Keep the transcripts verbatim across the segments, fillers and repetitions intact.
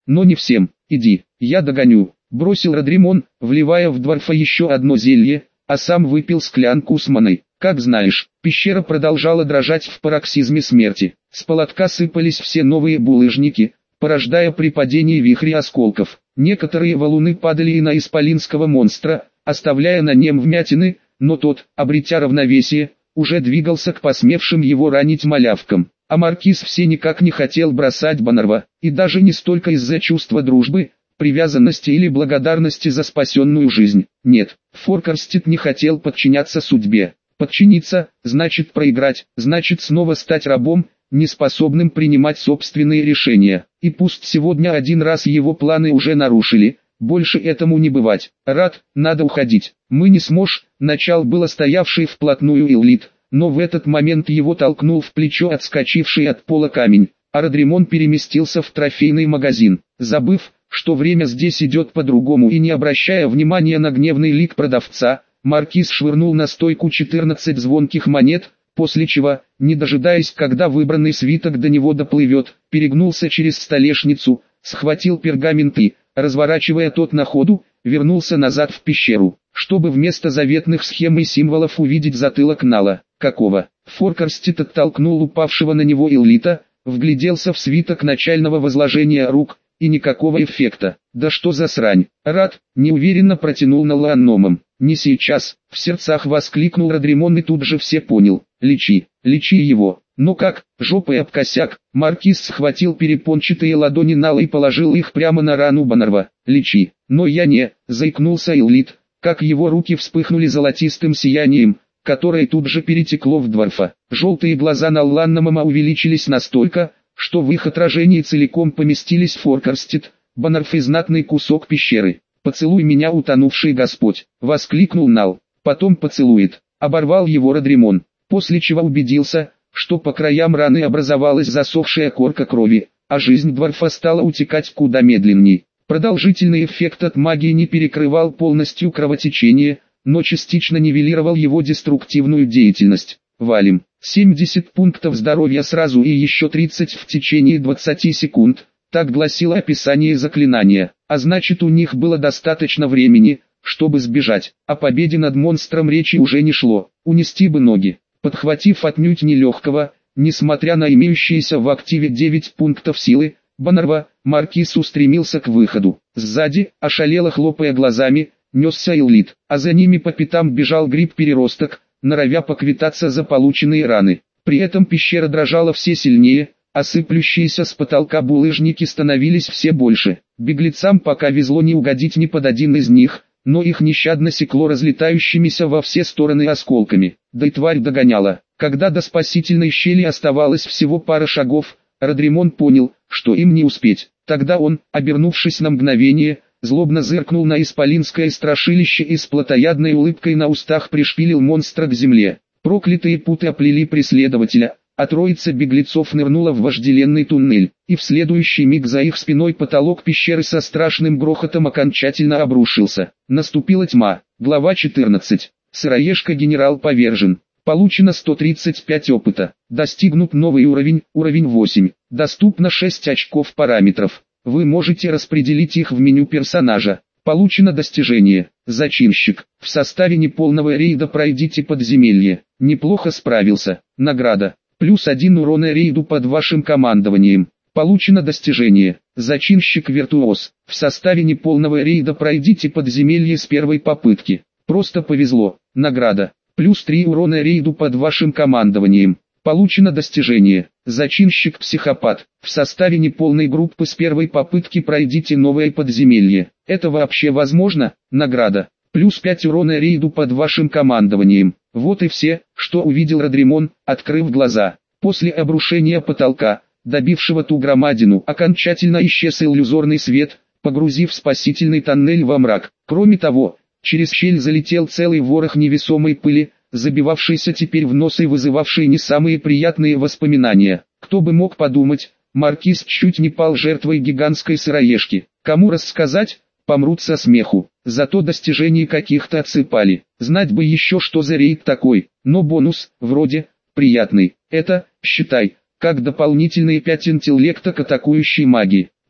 но не всем. Иди, я догоню, бросил Родримон, вливая в Дварфа еще одно зелье, а сам выпил склянку с маной. Как знаешь, пещера продолжала дрожать в пароксизме смерти. С полотка сыпались все новые булыжники, порождая при падении вихри осколков. Некоторые валуны падали и на исполинского монстра, оставляя на нем вмятины, но тот, обретя равновесие, уже двигался к посмевшим его ранить малявкам. А маркиз все никак не хотел бросать Баннерва, и даже не столько из-за чувства дружбы, привязанности или благодарности за спасенную жизнь. Нет, Форкарстед не хотел подчиняться судьбе. Подчиниться, значит проиграть, значит снова стать рабом, неспособным принимать собственные решения. И пусть сегодня один раз его планы уже нарушили, больше этому не бывать. Рад, надо уходить. Мы не сможешь, начал было стоявший вплотную Эллит, но в этот момент его толкнул в плечо отскочивший от пола камень, а Родримон переместился в трофейный магазин, забыв, что время здесь идет по-другому и не обращая внимания на гневный лик продавца. Маркиз швырнул на стойку четырнадцать звонких монет, после чего, не дожидаясь, когда выбранный свиток до него доплывет, перегнулся через столешницу, схватил пергамент и, разворачивая тот на ходу, вернулся назад в пещеру, чтобы вместо заветных схем и символов увидеть затылок Нала. Какого? Форкарстед оттолкнул упавшего на него Эллита, вгляделся в свиток начального возложения рук, и никакого эффекта. Да что за срань? Рад, неуверенно протянул Нал анномом. Не сейчас, в сердцах воскликнул Родримон и тут же все понял. Лечи, лечи его. Но как, жопой об косяк, маркиз схватил перепончатые ладони Нала и положил их прямо на рану Баннерва. Лечи, но я не, заикнулся Эллит, как его руки вспыхнули золотистым сиянием, которое тут же перетекло в Дварфа. Желтые глаза Налланномама увеличились настолько, что в их отражении целиком поместились Форкарстед, Баннерф и знатный кусок пещеры. «Поцелуй меня, утонувший Господь!» — воскликнул Нал. «Потом поцелует!» — оборвал его Родримон, после чего убедился, что по краям раны образовалась засохшая корка крови, а жизнь Дварфа стала утекать куда медленней. Продолжительный эффект от магии не перекрывал полностью кровотечение, но частично нивелировал его деструктивную деятельность. «Валим!» семьдесят пунктов здоровья сразу и еще тридцать в течение двадцати секунд, так гласило описание заклинания, а значит у них было достаточно времени, чтобы сбежать. О победе над монстром речи уже не шло, унести бы ноги. Подхватив отнюдь нелегкого, несмотря на имеющиеся в активе девять пунктов силы, Баннерва, маркиз устремился к выходу. Сзади, ошалело хлопая глазами, несся Эллит, а за ними по пятам бежал гриб-переросток, норовя поквитаться за полученные раны. При этом пещера дрожала все сильнее, а сыплющиеся с потолка булыжники становились все больше. Беглецам пока везло не угодить ни под один из них, но их нещадно секло разлетающимися во все стороны осколками. Да и тварь догоняла. Когда до спасительной щели оставалось всего пара шагов, Родримон понял, что им не успеть. Тогда он, обернувшись на мгновение, злобно зыркнул на исполинское страшилище и с плотоядной улыбкой на устах пришпилил монстра к земле. Проклятые путы оплели преследователя, а троица беглецов нырнула в вожделенный туннель, и в следующий миг за их спиной потолок пещеры со страшным грохотом окончательно обрушился. Наступила тьма. Глава четырнадцать. Сыроежка генерал повержен. Получено сто тридцать пять опыта. Достигнут новый уровень, уровень восемь. Доступно шесть очков параметров. Вы можете распределить их в меню персонажа. Получено достижение. Зачинщик. В составе неполного рейда пройдите подземелье. Неплохо справился. Награда. Плюс один урона рейду под вашим командованием. Получено достижение. Зачинщик-виртуоз. В составе неполного рейда пройдите подземелье с первой попытки. Просто повезло. Награда. Плюс три урона рейду под вашим командованием. Получено достижение. Зачинщик-психопат. В составе неполной группы с первой попытки пройдите новое подземелье. Это вообще возможно? Награда. Плюс пять урона рейду под вашим командованием. Вот и все, что увидел Родримон, открыв глаза. После обрушения потолка, добившего ту громадину, окончательно исчез иллюзорный свет, погрузив спасительный тоннель во мрак. Кроме того, через щель залетел целый ворох невесомой пыли, забивавшийся теперь в нос и вызывавший не самые приятные воспоминания. Кто бы мог подумать, маркиз чуть не пал жертвой гигантской сыроежки. Кому рассказать? Помрут со смеху. Зато достижений каких-то отсыпали. Знать бы еще, что за рейд такой. Но бонус, вроде, приятный. Это, считай, как дополнительные пять интеллекта к атакующей магии.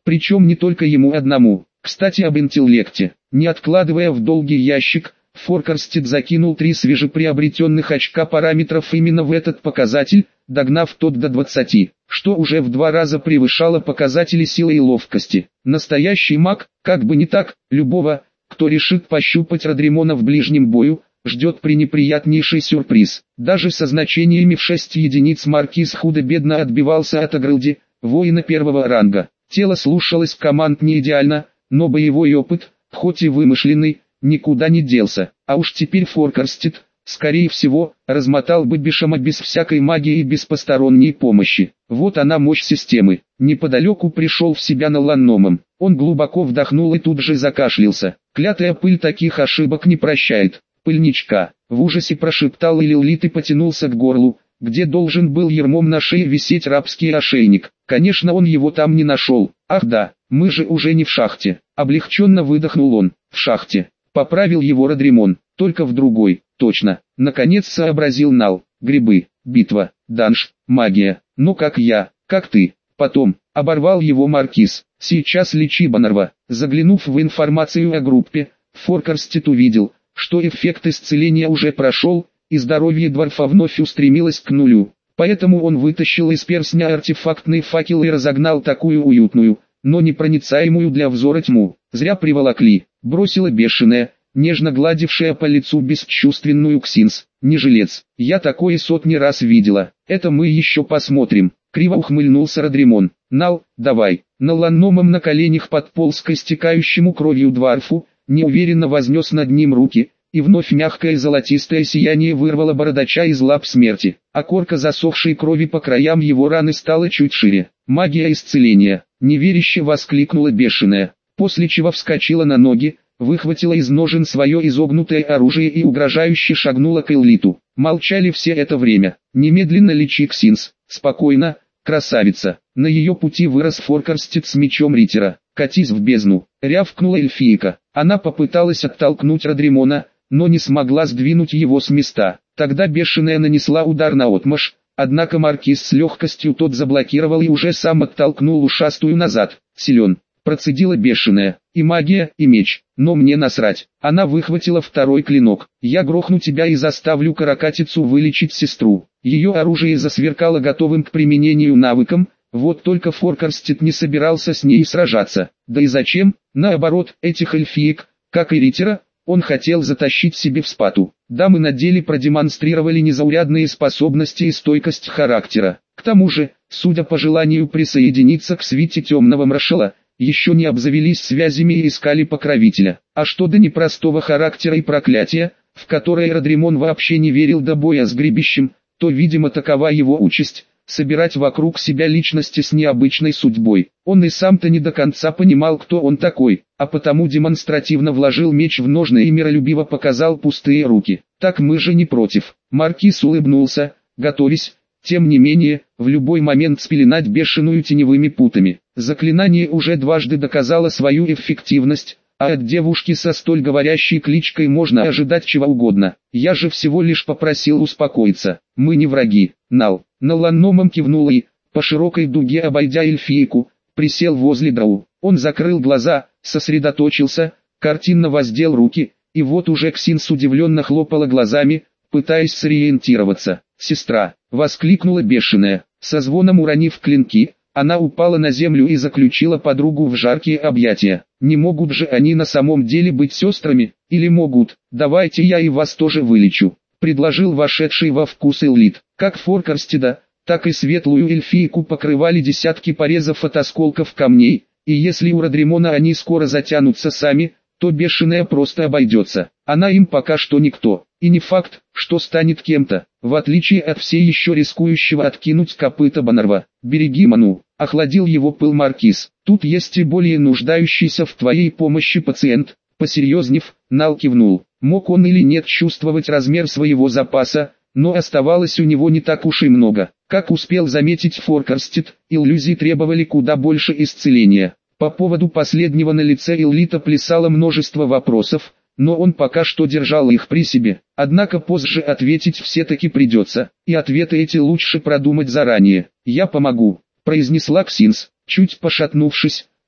Причем не только ему одному. Кстати, об интеллекте. Не откладывая в долгий ящик, Форкарстед закинул три свежеприобретенных очка параметров именно в этот показатель, догнав тот до двадцати, что уже в два раза превышало показатели силы и ловкости. Настоящий маг, как бы не так, любого, кто решит пощупать Родримона в ближнем бою, ждет пренеприятнейший сюрприз. Даже со значениями в шесть единиц Маркиз худо-бедно отбивался от Агрылди, воина первого ранга. Тело слушалось команд не идеально, но боевой опыт, хоть и вымышленный, никуда не делся. А уж теперь Форкарстед, скорее всего, размотал бы Бешама без всякой магии и без посторонней помощи. Вот она мощь системы. Неподалеку пришел в себя Наланномом. Он глубоко вдохнул и тут же закашлялся. Клятая пыль таких ошибок не прощает. Пыльничка. В ужасе прошептал Илилит и потянулся к горлу, где должен был ермом на шее висеть рабский ошейник. Конечно, он его там не нашел. Ах да, мы же уже не в шахте. Облегченно выдохнул он. В шахте. Поправил его Родримон. Только в другой. Точно. Наконец сообразил Нал. Грибы, битва, данж, магия. Ну как я, как ты. Потом, оборвал его Маркиз. Сейчас лечи Баннерва. Заглянув в информацию о группе, Форкарстед увидел, что эффект исцеления уже прошел, и здоровье Дварфа вновь устремилось к нулю. Поэтому он вытащил из перстня артефактный факел и разогнал такую уютную, но непроницаемую для взора тьму. Зря приволокли. Бросила бешеная, нежно гладившая по лицу бесчувственную Ксинс. Не жилец. Я такое сотни раз видела. Это мы еще посмотрим. Криво ухмыльнулся Родримон. Нал, давай. Наланномом на коленях подполз к истекающему кровью Дварфу, неуверенно вознес над ним руки, и вновь мягкое золотистое сияние вырвало бородача из лап смерти. А корка засохшей крови по краям его раны стала чуть шире. Магия исцеления. Неверяще воскликнула бешеная. После чего вскочила на ноги, выхватила из ножен свое изогнутое оружие и угрожающе шагнула к Эллиту. Молчали все это время. Немедленно лечи Ксинс. Спокойно, красавица. На ее пути вырос Форкарстед с мечом Риттера. Катись в бездну. Рявкнула эльфийка. Она попыталась оттолкнуть Родримона, но не смогла сдвинуть его с места. Тогда бешеная нанесла удар наотмашь, однако Маркиз с легкостью тот заблокировал и уже сам оттолкнул ушастую назад. Силен. Процедила бешеная. И магия, и меч. Но мне насрать. Она выхватила второй клинок. Я грохну тебя и заставлю каракатицу вылечить сестру. Ее оружие засверкало готовым к применению навыком. Вот только Форкарстед не собирался с ней сражаться. Да и зачем? Наоборот, этих эльфиек, как и Риттера, он хотел затащить себе в спату. Дамы на деле продемонстрировали незаурядные способности и стойкость характера. К тому же, судя по желанию присоединиться к свите темного маршала, еще не обзавелись связями и искали покровителя. А что до непростого характера и проклятия, в которое Родримон вообще не верил до боя с гребищем, то, видимо, такова его участь – собирать вокруг себя личности с необычной судьбой. Он и сам-то не до конца понимал, кто он такой, а потому демонстративно вложил меч в ножны и миролюбиво показал пустые руки. Так мы же не против. Маркиз улыбнулся, готовясь, тем не менее, в любой момент спеленать бешеную теневыми путами. Заклинание уже дважды доказало свою эффективность, а от девушки со столь говорящей кличкой можно ожидать чего угодно. Я же всего лишь попросил успокоиться. Мы не враги, Нал. Наланномом кивнул и, по широкой дуге обойдя эльфийку, присел возле Драу. Он закрыл глаза, сосредоточился, картинно воздел руки, и вот уже Ксинс удивленно хлопала глазами, пытаясь сориентироваться. «Сестра!» — воскликнула бешеная. Со звоном уронив клинки, она упала на землю и заключила подругу в жаркие объятия. «Не могут же они на самом деле быть сестрами? Или могут? Давайте я и вас тоже вылечу», — предложил вошедший во вкус Эллит. Как Форкарстеда, так и светлую эльфийку покрывали десятки порезов от осколков камней, и если у Родримона они скоро затянутся сами, то бешеная просто обойдется. Она им пока что никто, и не факт, что станет кем-то, в отличие от все еще рискующего откинуть копыта Баннерва. «Береги Ману», — охладил его пыл Маркиз. «Тут есть и более нуждающийся в твоей помощи пациент». Посерьезнев, Нал кивнул. Мог он или нет чувствовать размер своего запаса, но оставалось у него не так уж и много. Как успел заметить Форкарстед, иллюзии требовали куда больше исцеления. По поводу последнего на лице Эллита плясало множество вопросов, но он пока что держал их при себе. Однако позже ответить все-таки придется, и ответы эти лучше продумать заранее. «Я помогу», — произнесла Ксинс. Чуть пошатнувшись,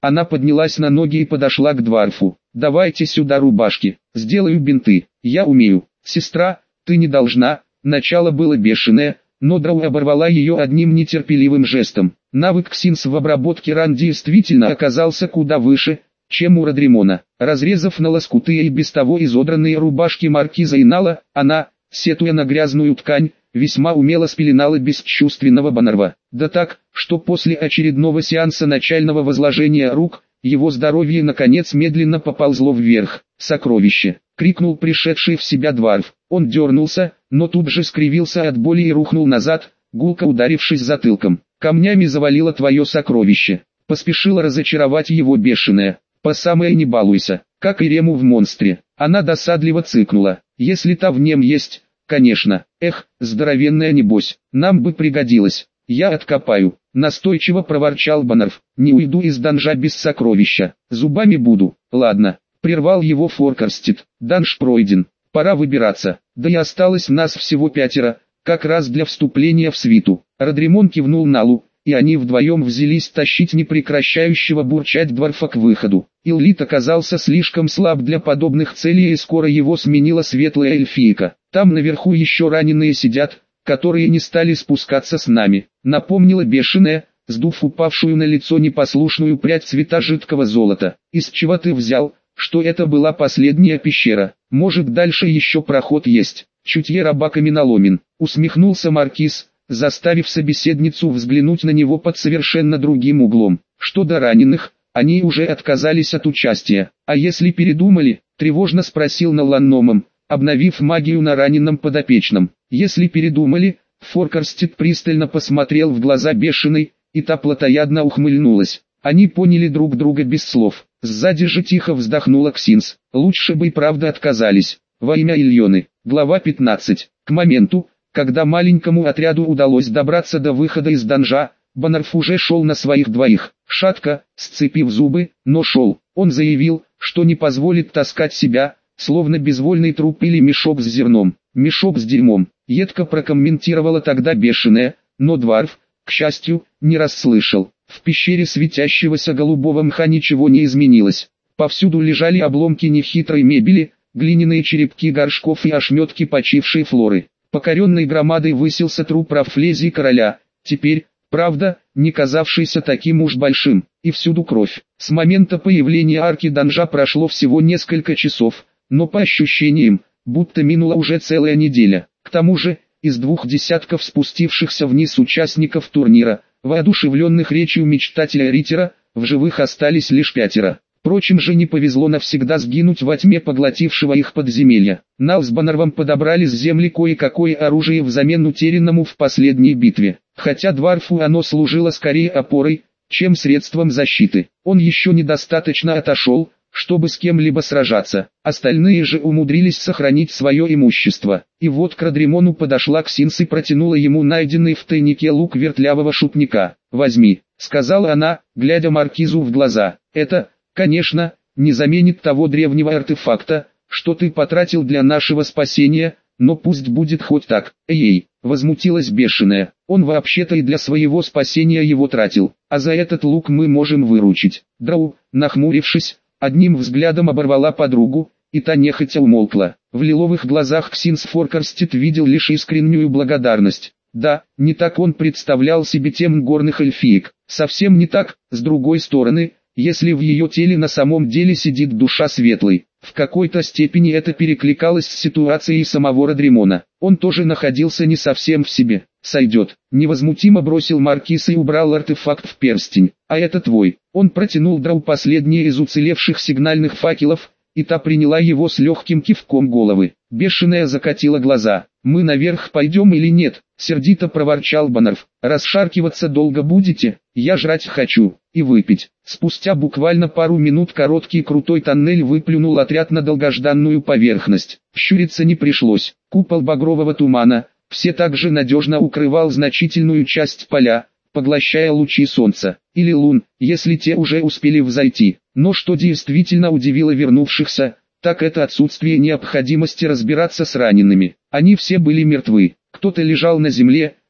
Она поднялась на ноги и подошла к дварфу. «Давайте сюда рубашки, сделаю бинты, я умею». «Сестра, ты не должна». Начало было бешеное, но Драу оборвала ее одним нетерпеливым жестом. Навык Ксинс в обработке ран действительно оказался куда выше, чем у Родримона. Разрезав на лоскуты и без того изодранные рубашки маркиза и Нала, она, сетуя на грязную ткань, весьма умело спеленала бесчувственного Баннерва. Да так, что после очередного сеанса начального возложения рук, его здоровье наконец медленно поползло вверх. «Сокровище!» — крикнул пришедший в себя дварф. Он дернулся, но тут же скривился от боли и рухнул назад, гулко ударившись затылком. «Камнями завалило твое сокровище!» — поспешила разочаровать его бешеная. «По самое не балуйся, как и Рему в монстре». Она досадливо цыкнула. «Если та в нем есть, конечно. Эх, здоровенная небось, нам бы пригодилась. Я откопаю», — настойчиво проворчал Баннерв. «Не уйду из данжа без сокровища. Зубами буду». «Ладно», — прервал его Форкарстед. «Данж пройден. Пора выбираться. Да и осталось нас всего пятеро, как раз для вступления в свиту». Родримон кивнул Налу, и они вдвоем взялись тащить непрекращающего бурчать дварфа к выходу. Иллит оказался слишком слаб для подобных целей, и скоро его сменила светлая эльфийка. «Там наверху еще раненые сидят, которые не стали спускаться с нами», — напомнила бешеная, сдув упавшую на лицо непослушную прядь цвета жидкого золота. «Из чего ты взял, что это была последняя пещера? Может, дальше еще проход есть?» «Чутье раба каменоломен», — усмехнулся маркиз, заставив собеседницу взглянуть на него под совершенно другим углом. «Что до раненых, они уже отказались от участия. А если передумали?» — тревожно спросил Наланномом, обновив магию на раненом подопечном. «Если передумали», — Форкарстед пристально посмотрел в глаза бешеной, и та плотоядно ухмыльнулась. Они поняли друг друга без слов. Сзади же тихо вздохнула Ксинс. «Лучше бы и правда отказались. Во имя Ильоны». Глава пятнадцать. К моменту, когда маленькому отряду удалось добраться до выхода из данжа, Баннерв уже шел на своих двоих. Шатко, сцепив зубы, но шел. Он заявил, что не позволит таскать себя, словно безвольный труп или мешок с зерном. «Мешок с дерьмом», — едко прокомментировала тогда бешеная, но дварф, к счастью, не расслышал. В пещере светящегося голубого мха ничего не изменилось. Повсюду лежали обломки нехитрой мебели, глиняные черепки горшков и ошметки почившей флоры. Покоренной громадой высился труп Рафлезии короля, теперь, правда, не казавшийся таким уж большим, и всюду кровь. С момента появления арки данжа прошло всего несколько часов, но по ощущениям, будто минула уже целая неделя. К тому же, из двух десятков спустившихся вниз участников турнира, воодушевленных речью мечтателя Риттера, в живых остались лишь пятеро. Прочим же не повезло навсегда сгинуть во тьме поглотившего их подземелья. Нал с Баннервом подобрали с земли кое-какое оружие взамен утерянному в последней битве, хотя дварфу оно служило скорее опорой, чем средством защиты. Он еще недостаточно отошел, чтобы с кем-либо сражаться, остальные же умудрились сохранить свое имущество. И вот к Родримону подошла Ксинс и протянула ему найденный в тайнике лук вертлявого шутника. «Возьми», — сказала она, глядя маркизу в глаза. «Это, конечно, не заменит того древнего артефакта, что ты потратил для нашего спасения, но пусть будет хоть так». «Эй-ей», — возмутилась бешеная, — «он вообще-то и для своего спасения его тратил, а за этот лук мы можем выручить». Драу, нахмурившись, одним взглядом оборвала подругу, и та нехотя умолкла. В лиловых глазах Ксинс Форкарстед видел лишь искреннюю благодарность. Да, не так он представлял себе тем горных эльфиек, совсем не так, с другой стороны, если в ее теле на самом деле сидит душа светлой. В какой-то степени это перекликалось с ситуацией самого Родримона. Он тоже находился не совсем в себе. «Сойдет», — невозмутимо бросил маркиз и убрал артефакт в перстень. «А это твой». Он протянул Драу последние из уцелевших сигнальных факелов, и та приняла его с легким кивком головы. Бешеная закатила глаза. «Мы наверх пойдем или нет?» — сердито проворчал Баннерв. «Расшаркиваться долго будете? Я жрать хочу. И выпить». Спустя буквально пару минут короткий крутой тоннель выплюнул отряд на долгожданную поверхность. Щуриться не пришлось. Купол багрового тумана все так же надежно укрывал значительную часть поля, поглощая лучи солнца, или лун, если те уже успели взойти. Но что действительно удивило вернувшихся, так это отсутствие необходимости разбираться с ранеными. Они все были мертвы, кто-то лежал на земле,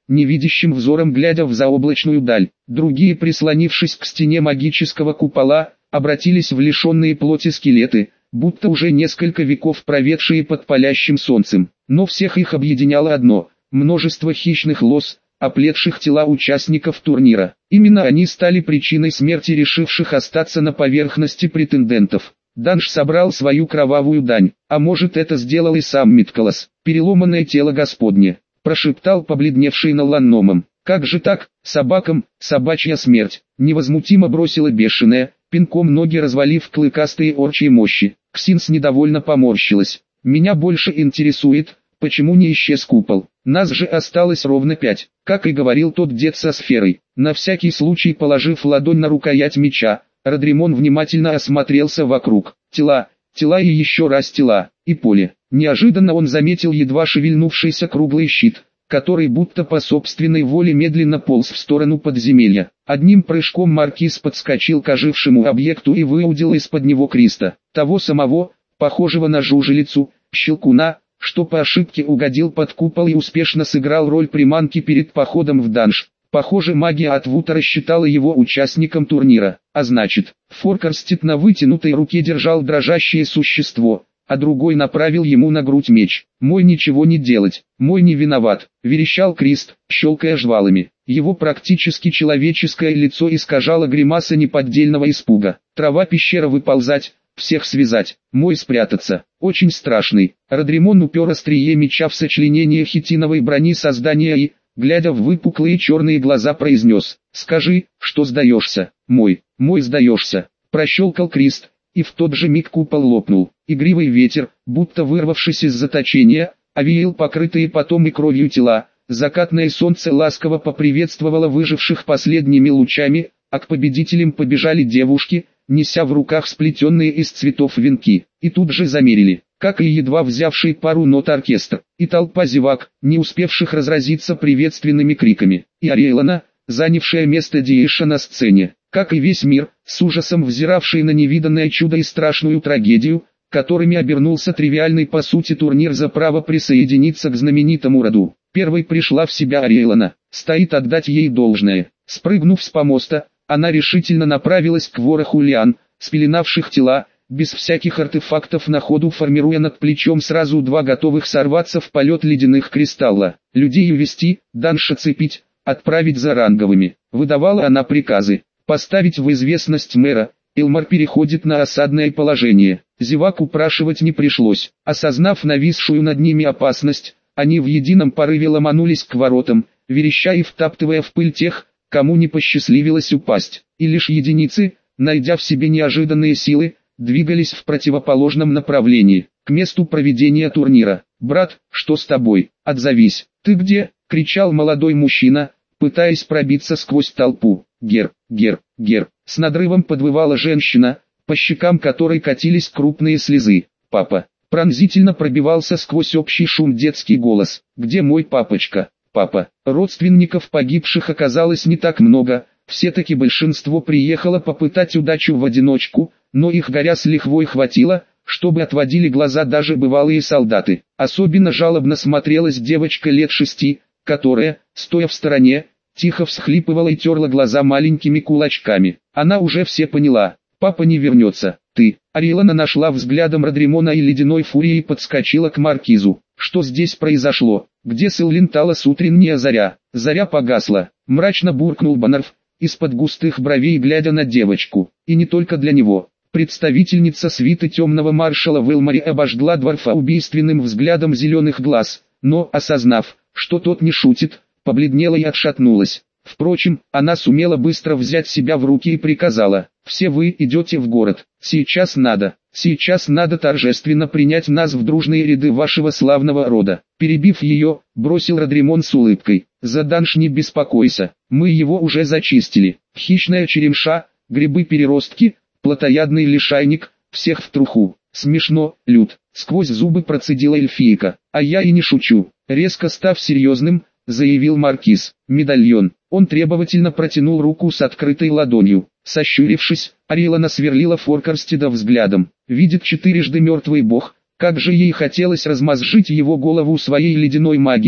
невидящим взором глядя в заоблачную даль. Другие, прислонившись к стене магического купола, обратились в лишенные плоти скелеты, будто уже несколько веков проведшие под палящим солнцем. Но всех их объединяло одно – множество хищных лос, оплетших тела участников турнира. Именно они стали причиной смерти решивших остаться на поверхности претендентов. Данш собрал свою кровавую дань, а может это сделал и сам Миткалос. «Переломанное тело Господне», – прошептал побледневший Наланномом. «Как же так, собакам, собачья смерть», – невозмутимо бросила бешеная, пинком ноги развалив клыкастые орчьи мощи. Ксинс недовольно поморщилась. «Меня больше интересует, почему не исчез купол? Нас же осталось ровно пять», как и говорил тот дед со сферой. На всякий случай положив ладонь на рукоять меча, Родримон внимательно осмотрелся вокруг. Тела, тела и еще раз тела, и поле. Неожиданно он заметил едва шевельнувшийся круглый щит, который будто по собственной воле медленно полз в сторону подземелья. Одним прыжком маркиз подскочил к ожившему объекту и выудил из-под него Криста, того самого, похожего на жужелицу, щелкуна, что по ошибке угодил под купол и успешно сыграл роль приманки перед походом в данж. Похоже, магия от Вутера считала его участником турнира, а значит, Форкарстед на вытянутой руке держал дрожащее существо, а другой направил ему на грудь меч. «Мой ничего не делать, мой не виноват», — верещал Крист, щелкая жвалами. Его практически человеческое лицо искажало гримаса неподдельного испуга. «Трава пещера выползать, всех связать, мой спрятаться, очень страшный». Родримон упер острие меча в сочленение хитиновой брони создания и, глядя в выпуклые черные глаза, произнес: «Скажи, что сдаешься, мой, мой сдаешься». Прощелкал Крист, и в тот же миг купол лопнул. Игривый ветер, будто вырвавшись из заточения, овеял покрытые потом и кровью тела. Закатное солнце ласково поприветствовало выживших последними лучами, а к победителям побежали девушки, неся в руках сплетенные из цветов венки, и тут же замерили, как и едва взявший пару нот оркестр, и толпа зевак, не успевших разразиться приветственными криками, и Ариэлана, занявшая место Диэша на сцене, как и весь мир, с ужасом взиравший на невиданное чудо и страшную трагедию, которыми обернулся тривиальный по сути турнир за право присоединиться к знаменитому роду. Первой пришла в себя Ариэлана, стоит отдать ей должное. Спрыгнув с помоста, она решительно направилась к вороху лиан, спеленавших тела, без всяких артефактов на ходу формируя над плечом сразу два готовых сорваться в полет ледяных кристалла. Людей увести, данша цепить, отправить за ранговыми. Выдавала она приказы, поставить в известность мэра. Элмар переходит на осадное положение. Зевак упрашивать не пришлось. Осознав нависшую над ними опасность, они в едином порыве ломанулись к воротам, вереща и втаптывая в пыль тех, кому не посчастливилось упасть. И лишь единицы, найдя в себе неожиданные силы, двигались в противоположном направлении, к месту проведения турнира. «Брат, что с тобой? Отзовись!» «Ты где?» — кричал молодой мужчина, пытаясь пробиться сквозь толпу. «Гер, Гер, Гер!» — с надрывом подвывала женщина, по щекам которой катились крупные слезы. «Папа!» — пронзительно пробивался сквозь общий шум детский голос. «Где мой папочка? Папа!» Родственников погибших оказалось не так много, все-таки большинство приехало попытать удачу в одиночку, но их горя с лихвой хватило, чтобы отводили глаза даже бывалые солдаты. Особенно жалобно смотрелась девочка лет шести, которая, стоя в стороне, тихо всхлипывала и терла глаза маленькими кулачками. Она уже все поняла, папа не вернется. «Ты!» Ариэлана нашла взглядом Родримона и ледяной фурией подскочила к маркизу. «Что здесь произошло? Где Сэллинталас утренняя заря?» «Заря погасла», мрачно буркнул Баннерф, из-под густых бровей глядя на девочку. И не только для него. Представительница свиты темного маршала в Элмаре обожгла дворфа убийственным взглядом зеленых глаз, но, осознав, что тот не шутит, побледнела и отшатнулась. Впрочем, она сумела быстро взять себя в руки и приказала: «Все вы идете в город, сейчас надо, сейчас надо торжественно принять нас в дружные ряды вашего славного рода». Перебив ее, бросил Родримон с улыбкой: «За данж не беспокойся, мы его уже зачистили. Хищная черемша, грибы-переростки, плотоядный лишайник, всех в труху». «Смешно, Люд», — сквозь зубы процедила эльфийка. «А я и не шучу», — резко став серьезным, заявил маркиз. «Медальон». Он требовательно протянул руку с открытой ладонью. Сощурившись, Ариэлана сверлила Форкарстеда взглядом. Видит четырежды мертвый бог, как же ей хотелось размозжить его голову своей ледяной магией,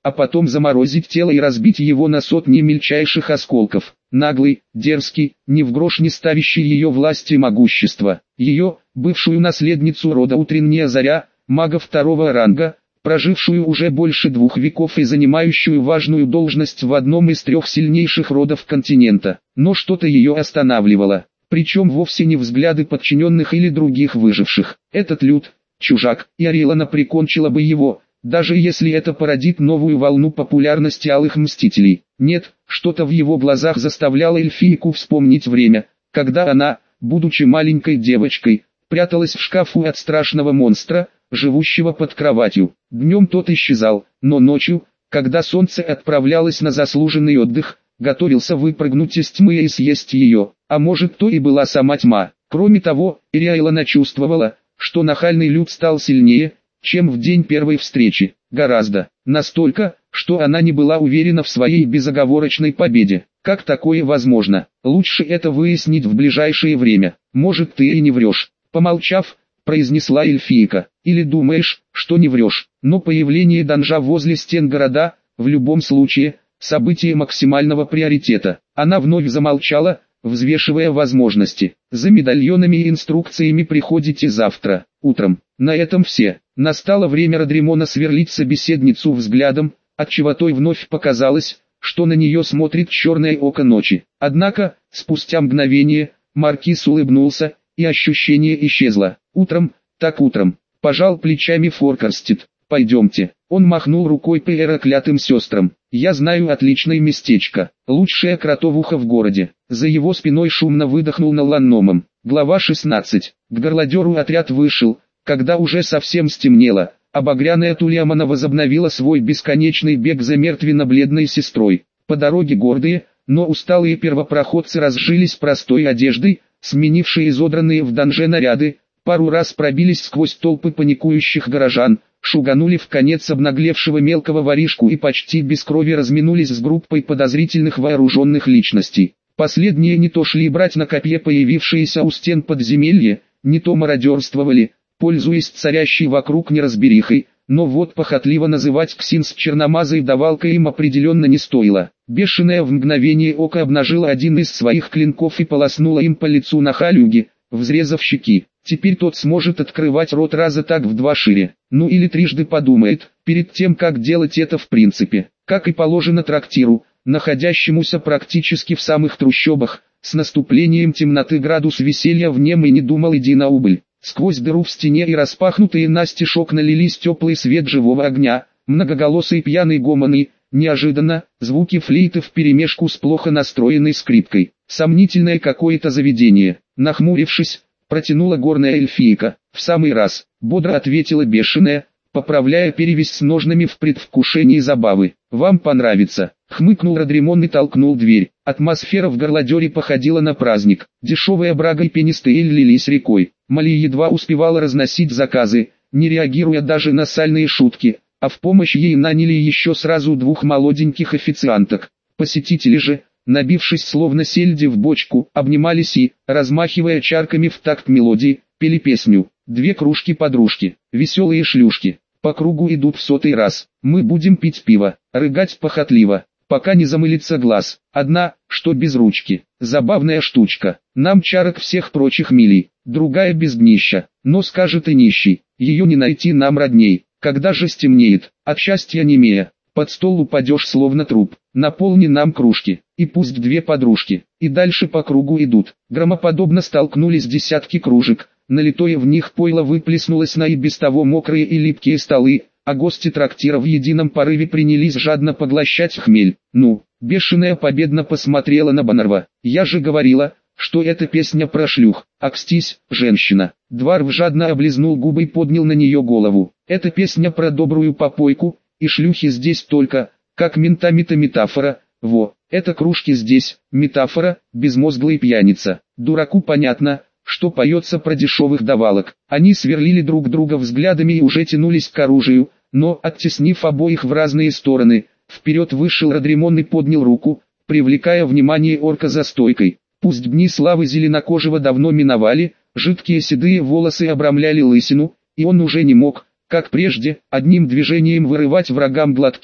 а потом заморозить тело и разбить его на сотни мельчайших осколков. Наглый, дерзкий, ни в грош не ставящий ее власти и могущества. Ее, бывшую наследницу рода Утренняя Заря, мага второго ранга, прожившую уже больше двух веков и занимающую важную должность в одном из трех сильнейших родов континента. Но что-то ее останавливало. Причем вовсе не взгляды подчиненных или других выживших. Этот люд, чужак, и Орелана прикончила бы его, даже если это породит новую волну популярности алых мстителей. Нет, что-то в его глазах заставляло эльфийку вспомнить время, когда она, будучи маленькой девочкой, пряталась в шкафу от страшного монстра, живущего под кроватью. Днем тот исчезал, но ночью, когда солнце отправлялось на заслуженный отдых, готовился выпрыгнуть из тьмы и съесть ее, а может, то и была сама тьма. Кроме того, Ириэлана чувствовала, что нахальный люд стал сильнее, чем в день первой встречи, гораздо, настолько, что она не была уверена в своей безоговорочной победе. Как такое возможно? Лучше это выяснить в ближайшее время. Может, ты и не врешь. Помолчав, произнесла эльфийка. Или думаешь, что не врешь? Но появление данжа возле стен города, в любом случае, событие максимального приоритета. Она вновь замолчала, взвешивая возможности. За медальонами и инструкциями приходите завтра, утром. На этом все. Настало время Родримона сверлить собеседницу взглядом, отчего той вновь показалось, что на нее смотрит черное око ночи. Однако, спустя мгновение, маркиз улыбнулся, и ощущение исчезло. Утром, так утром. Пожал плечами Форкарстед. Пойдемте. Он махнул рукой Пейера клятым сестрам. Я знаю отличное местечко. Лучшая кротовуха в городе. За его спиной шумно выдохнул Наланномом. Глава шестнадцать. К горлодеру отряд вышел, когда уже совсем стемнело, а багряная Тулиамана возобновила свой бесконечный бег за мертвенно-бледной сестрой. По дороге гордые, но усталые первопроходцы разжились простой одеждой, сменившие изодранные в данже наряды, пару раз пробились сквозь толпы паникующих горожан, шуганули в конец обнаглевшего мелкого воришку и почти без крови разминулись с группой подозрительных вооруженных личностей. Последние не то шли брать на копье появившиеся у стен подземелья, не то мародерствовали, пользуясь царящей вокруг неразберихой, но вот похотливо называть Ксинс черномазой давалкой им определенно не стоило. Бешеная в мгновение ока обнажила один из своих клинков и полоснула им по лицу нахалюги, взрезав щеки. Теперь тот сможет открывать рот раза так в два шире, ну или трижды подумает, перед тем как делать это в принципе, как и положено трактиру, находящемуся практически в самых трущобах. С наступлением темноты градус веселья в нем и не думал иди на убыль. Сквозь дыру в стене и распахнутые настежь окна лились теплый свет живого огня, многоголосый пьяный гомон и, неожиданно, звуки флейты вперемешку с плохо настроенной скрипкой. Сомнительное какое-то заведение. Нахмурившись, протянула горная эльфийка. В самый раз, бодро ответила бешеная, поправляя перевязь с ножнами в предвкушении забавы. «Вам понравится», — хмыкнул Родримон и толкнул дверь. Атмосфера в горлодере походила на праздник. Дешевая брага и пенистый эль лились рекой. Мали едва успевала разносить заказы, не реагируя даже на сальные шутки, а в помощь ей наняли еще сразу двух молоденьких официанток. Посетители же, набившись словно сельди в бочку, обнимались и, размахивая чарками в такт мелодии, пели песню. Две кружки-подружки, веселые шлюшки, по кругу идут в сотый раз. Мы будем пить пиво, рыгать похотливо, пока не замылится глаз. Одна, что без ручки, забавная штучка. Нам чарок всех прочих милей, другая без днища, но скажет и нищий, ее не найти нам родней. Когда же стемнеет, от счастья немея, под стол упадешь словно труп. Наполни нам кружки, и пусть две подружки, и дальше по кругу идут. Громоподобно столкнулись десятки кружек, налитое в них пойло выплеснулось на и без того мокрые и липкие столы, а гости трактира в едином порыве принялись жадно поглощать хмель. Ну, бешеная победно посмотрела на Баннерва. Я же говорила, что эта песня про шлюх. Акстись, женщина. Дварф жадно облизнул губы и поднял на нее голову. Это песня про добрую попойку, и шлюхи здесь только, как ментами-то метафора. Во, это кружки здесь, метафора, безмозглый пьяница. Дураку понятно, что поется про дешевых давалок. Они сверлили друг друга взглядами и уже тянулись к оружию, но, оттеснив обоих в разные стороны, вперед вышел Родримон и поднял руку, привлекая внимание орка за стойкой. Пусть дни славы зеленокожего давно миновали, жидкие седые волосы обрамляли лысину, и он уже не мог, как прежде, одним движением вырывать врагам глотки,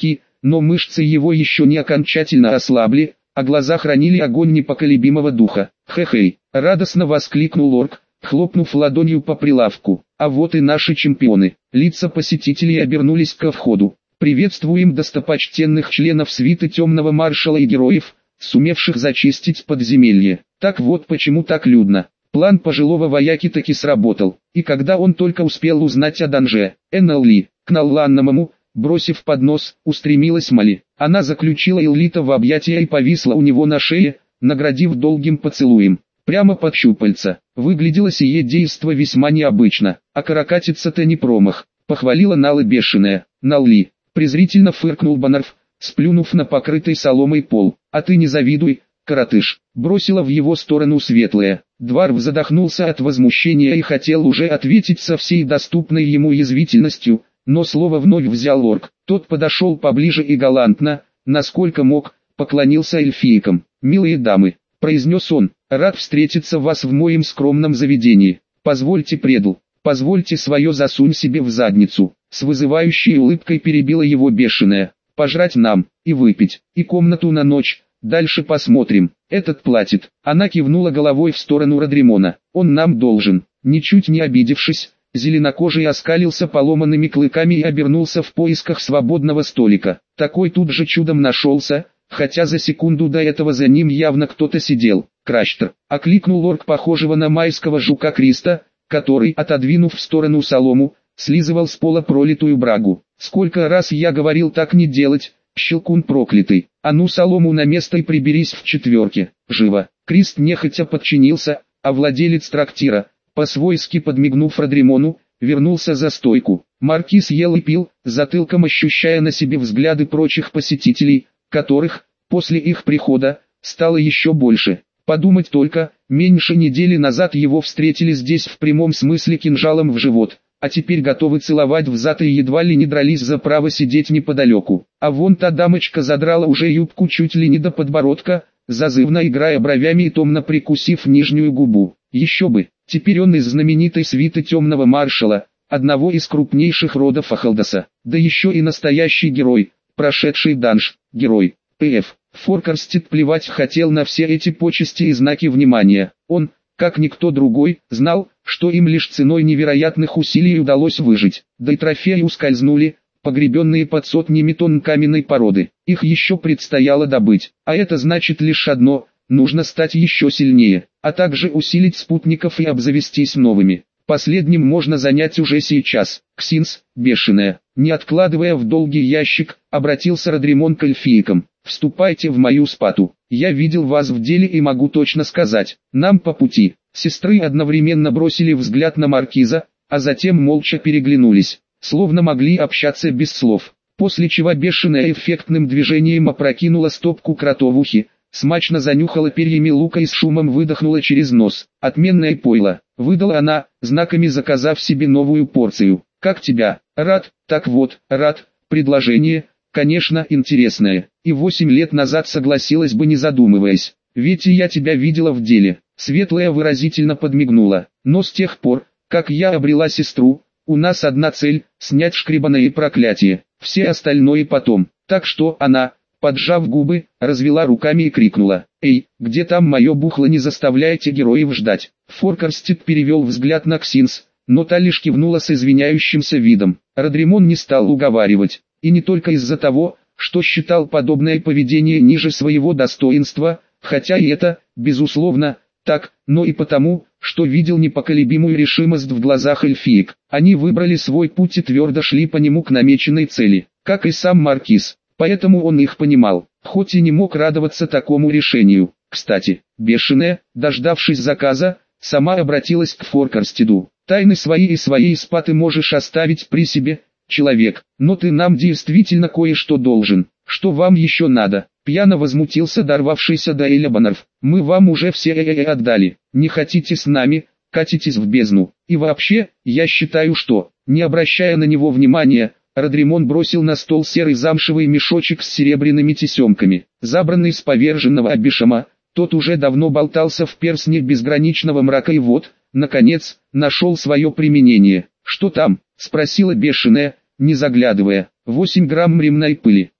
но мышцы его еще не окончательно ослабли, а глаза хранили огонь непоколебимого духа. «Хе-хей!» — радостно воскликнул орк, хлопнув ладонью по прилавку. «А вот и наши чемпионы!» Лица посетителей обернулись ко входу. «Приветствуем достопочтенных членов свиты темного маршала и героев, сумевших зачистить подземелье. Так вот почему так людно». План пожилого вояки таки сработал, и когда он только успел узнать о данже, Эннелли, к Налланному, бросив поднос, устремилась Молли. Она заключила Эллита в объятия и повисла у него на шее, наградив долгим поцелуем. Прямо под щупальца. Выглядело сие действо весьма необычно, а каракатица-то не промах, похвалила Нала бешеная. «Налли», презрительно фыркнул Банарф, сплюнув на покрытый соломой пол. «А ты не завидуй, коротыш», бросила в его сторону светлая. Дварф задохнулся от возмущения и хотел уже ответить со всей доступной ему язвительностью, но слово вновь взял орк. Тот подошел поближе и галантно, насколько мог, поклонился эльфийкам. «Милые дамы», — произнес он, — «рад встретиться вас в моем скромном заведении. Позвольте предл, позвольте свое засунь себе в задницу». С вызывающей улыбкой перебила его бешеная. «Пожрать нам, и выпить, и комнату на ночь. Дальше посмотрим. Этот платит». Она кивнула головой в сторону Родримона. «Он нам должен». Ничуть не обидевшись, зеленокожий оскалился поломанными клыками и обернулся в поисках свободного столика. Такой тут же чудом нашелся, хотя за секунду до этого за ним явно кто-то сидел. «Краштер», — окликнул орк похожего на майского жука Криста, который, отодвинув в сторону солому, слизывал с пола пролитую брагу. «Сколько раз я говорил так не делать, щелкун проклятый. А ну солому на место и приберись в четверке. Живо». Крист нехотя подчинился, а владелец трактира, по-свойски подмигнув Родримону, вернулся за стойку. Маркиз ел и пил, затылком ощущая на себе взгляды прочих посетителей, которых, после их прихода, стало еще больше. Подумать только, меньше недели назад его встретили здесь в прямом смысле кинжалом в живот, а теперь готовы целовать взад и едва ли не дрались за право сидеть неподалеку. А вон та дамочка задрала уже юбку чуть ли не до подбородка, зазывно играя бровями и томно прикусив нижнюю губу. Еще бы, теперь он из знаменитой свиты темного маршала, одного из крупнейших родов Ахалдаса, да еще и настоящий герой, прошедший данж, герой. П.Ф. Форкарстед плевать хотел на все эти почести и знаки внимания. Он, как никто другой, знал, что им лишь ценой невероятных усилий удалось выжить. Да и трофеи ускользнули, погребенные под сотнями тонн каменной породы. Их еще предстояло добыть. А это значит лишь одно: нужно стать еще сильнее, а также усилить спутников и обзавестись новыми. Последним можно занять уже сейчас. «Ксинс, бешеная», не откладывая в долгий ящик, обратился Родримон к эльфийкам. «Вступайте в мою спату. Я видел вас в деле и могу точно сказать, нам по пути». Сестры одновременно бросили взгляд на маркиза, а затем молча переглянулись, словно могли общаться без слов. После чего бешеная эффектным движением опрокинула стопку кротовухи, смачно занюхала перьями лука и с шумом выдохнула через нос. «Отменное пойло», — выдала она, знаками заказав себе новую порцию. «Как тебя?» «Рад». «Так вот, рад. Предложение, конечно, интересное. И восемь лет назад согласилась бы, не задумываясь. Ведь и я тебя видела в деле». Светлая выразительно подмигнула. «Но с тех пор, как я обрела сестру, у нас одна цель — снять шкребаное проклятие. Все остальное потом». Так что она, поджав губы, развела руками и крикнула: «Эй, где там мое бухло, не заставляйте героев ждать». Форкарстед перевел взгляд на Ксинс, но та лишь кивнула с извиняющимся видом. Родримон не стал уговаривать, и не только из-за того, что считал подобное поведение ниже своего достоинства, хотя и это, безусловно, так, но и потому, что видел непоколебимую решимость в глазах эльфиек. Они выбрали свой путь и твердо шли по нему к намеченной цели, как и сам маркиз, поэтому он их понимал, хоть и не мог радоваться такому решению. Кстати, бешеная, дождавшись заказа, сама обратилась к Форкарстеду. «Тайны свои и своей спаты можешь оставить при себе, человек, но ты нам действительно кое-что должен. Что вам еще надо?» Пьяно возмутился дорвавшийся до Эля Банарф. «Мы вам уже все э-э отдали. Не хотите с нами, катитесь в бездну. И вообще, я считаю, что...» Не обращая на него внимания, Родримон бросил на стол серый замшевый мешочек с серебряными тесемками. Забранный с поверженного Абишама, тот уже давно болтался в перстне безграничного мрака и вот, наконец, нашел свое применение. «Что там?» — спросила бешеная, не заглядывая. «Восемь грамм ремной пыли.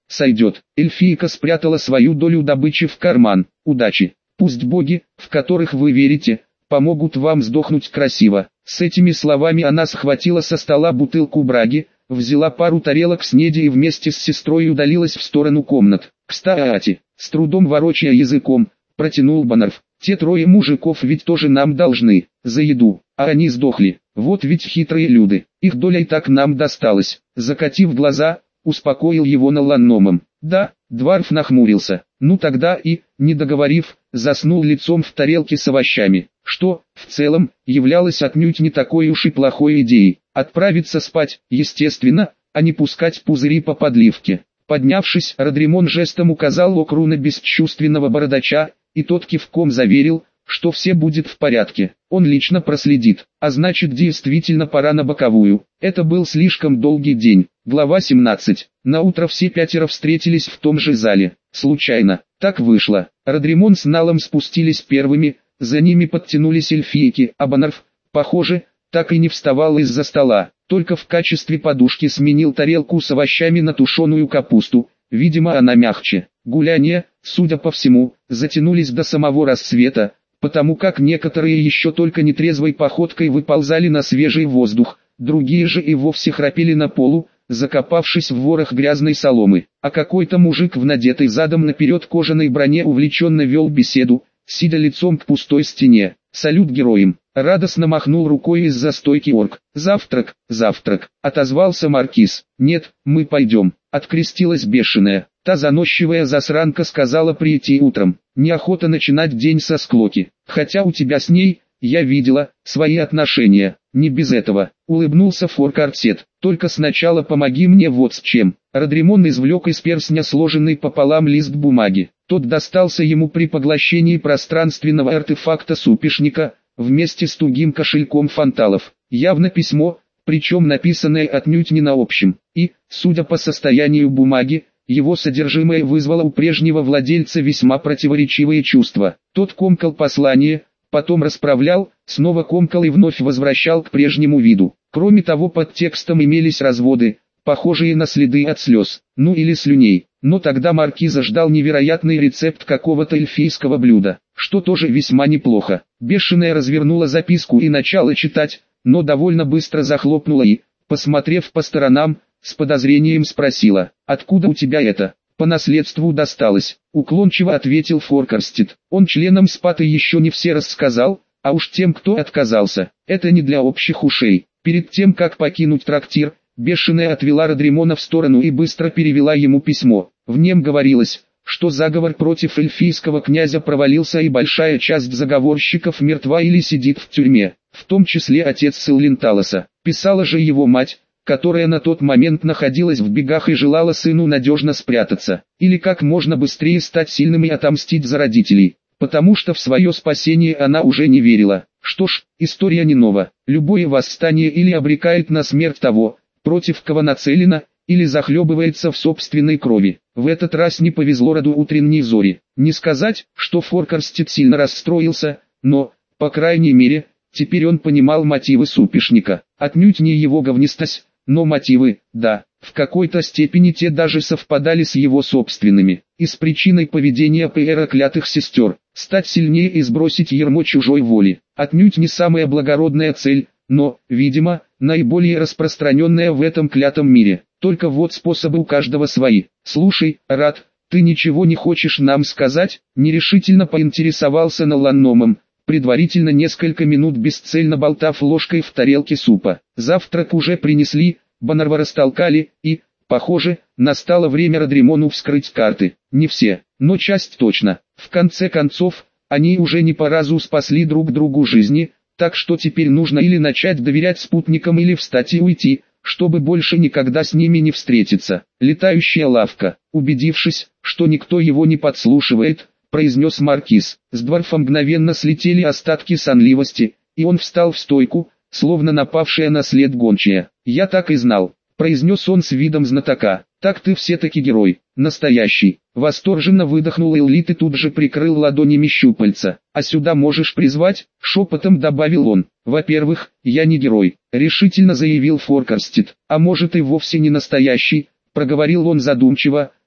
сойдет. Эльфийка спрятала свою долю добычи в карман. Удачи. Пусть боги, в которых вы верите, помогут вам сдохнуть красиво. С этими словами она схватила со стола бутылку браги, взяла пару тарелок снеди и вместе с сестрой удалилась в сторону комнат. «Кстати», с трудом ворочая языком, протянул Баннерф, «те трое мужиков ведь тоже нам должны, за еду, а они сдохли, вот ведь хитрые люди, их доля и так нам досталась». Закатив глаза, успокоил его Наланномом. «Да», Дварф нахмурился, «ну тогда и, не договорив, заснул лицом в тарелке с овощами, что, в целом, являлось отнюдь не такой уж и плохой идеей. Отправиться спать, естественно, а не пускать пузыри по подливке». Поднявшись, Родримон жестом указал Окру на бесчувственного бородача, и тот кивком заверил, что все будет в порядке. Он лично проследит, а значит действительно пора на боковую. Это был слишком долгий день. Глава семнадцать. Наутро все пятеро встретились в том же зале. Случайно. Так вышло. Родримон с Налом спустились первыми, за ними подтянулись эльфийки, а Баннерф, похоже, так и не вставал из-за стола, только в качестве подушки сменил тарелку с овощами на тушеную капусту, видимо она мягче. Гуляния, судя по всему, затянулись до самого рассвета, потому как некоторые еще только нетрезвой походкой выползали на свежий воздух, другие же и вовсе храпели на полу, закопавшись в ворох грязной соломы, а какой-то мужик в надетой задом наперед кожаной броне увлеченно вел беседу, сидя лицом к пустой стене. «Салют героям!» — радостно махнул рукой из-за стойки орк. «Завтрак, завтрак!» — отозвался Маркиз. «Нет, мы пойдем!» — открестилась бешеная. Та заносчивая засранка сказала прийти утром. Неохота начинать день со склоки. Хотя у тебя с ней, я видела, свои отношения. Не без этого. Улыбнулся Форкарсет. Только сначала помоги мне вот с чем. Родримон извлек из перстня сложенный пополам лист бумаги. Тот достался ему при поглощении пространственного артефакта супешника, вместе с тугим кошельком фанталов. Явно письмо, причем написанное отнюдь не на общем. И, судя по состоянию бумаги, его содержимое вызвало у прежнего владельца весьма противоречивые чувства. Тот комкал послание, потом расправлял, снова комкал и вновь возвращал к прежнему виду. Кроме того, под текстом имелись разводы, похожие на следы от слез, ну или слюней. Но тогда Маркиза ждал невероятный рецепт какого-то эльфийского блюда, что тоже весьма неплохо. Бешеная развернула записку и начала читать, но довольно быстро захлопнула и, посмотрев по сторонам, с подозрением спросила: «Откуда у тебя это?» «По наследству досталось», — уклончиво ответил Форкарстед. Он членам спаты еще не все рассказал, а уж тем, кто отказался. Это не для общих ушей. Перед тем, как покинуть трактир, Бешеная отвела Родримона в сторону и быстро перевела ему письмо. В нем говорилось, что заговор против эльфийского князя провалился и большая часть заговорщиков мертва или сидит в тюрьме, в том числе отец Силленталоса. Писала же его мать, которая на тот момент находилась в бегах и желала сыну надежно спрятаться, или как можно быстрее стать сильным и отомстить за родителей, потому что в свое спасение она уже не верила. Что ж, история не нова. Любое восстание или обрекает на смерть того, против кого нацелено, или захлебывается в собственной крови. В этот раз не повезло роду утренней зори. Не сказать, что Форкарстед сильно расстроился, но, по крайней мере, теперь он понимал мотивы супешника. Отнюдь не его говнистость, но мотивы, да, в какой-то степени те даже совпадали с его собственными. И с причиной поведения Пэра клятых сестер, стать сильнее и сбросить ярмо чужой воли. Отнюдь не самая благородная цель, но, видимо, наиболее распространенная в этом клятом мире. Только вот способы у каждого свои. «Слушай, Рад, ты ничего не хочешь нам сказать?» Нерешительно поинтересовался Наланномом, предварительно несколько минут бесцельно болтав ложкой в тарелке супа. Завтрак уже принесли, Баннерва растолкали, и, похоже, настало время Родримону вскрыть карты. Не все, но часть точно. В конце концов, они уже не по разу спасли друг другу жизни, так что теперь нужно или начать доверять спутникам, или встать и уйти, чтобы больше никогда с ними не встретиться. «Летающая лавка», убедившись, что никто его не подслушивает, произнес Маркиз. С Дварфа мгновенно слетели остатки сонливости, и он встал в стойку, словно напавшая на след гончая. «Я так и знал», произнес он с видом знатока. «Так ты все-таки герой, настоящий». Восторженно выдохнул Эллит и тут же прикрыл ладонями щупальца. «А сюда можешь призвать?» шепотом добавил он. «Во-первых, я не герой», решительно заявил Форкарстед. «А может и вовсе не настоящий», проговорил он задумчиво,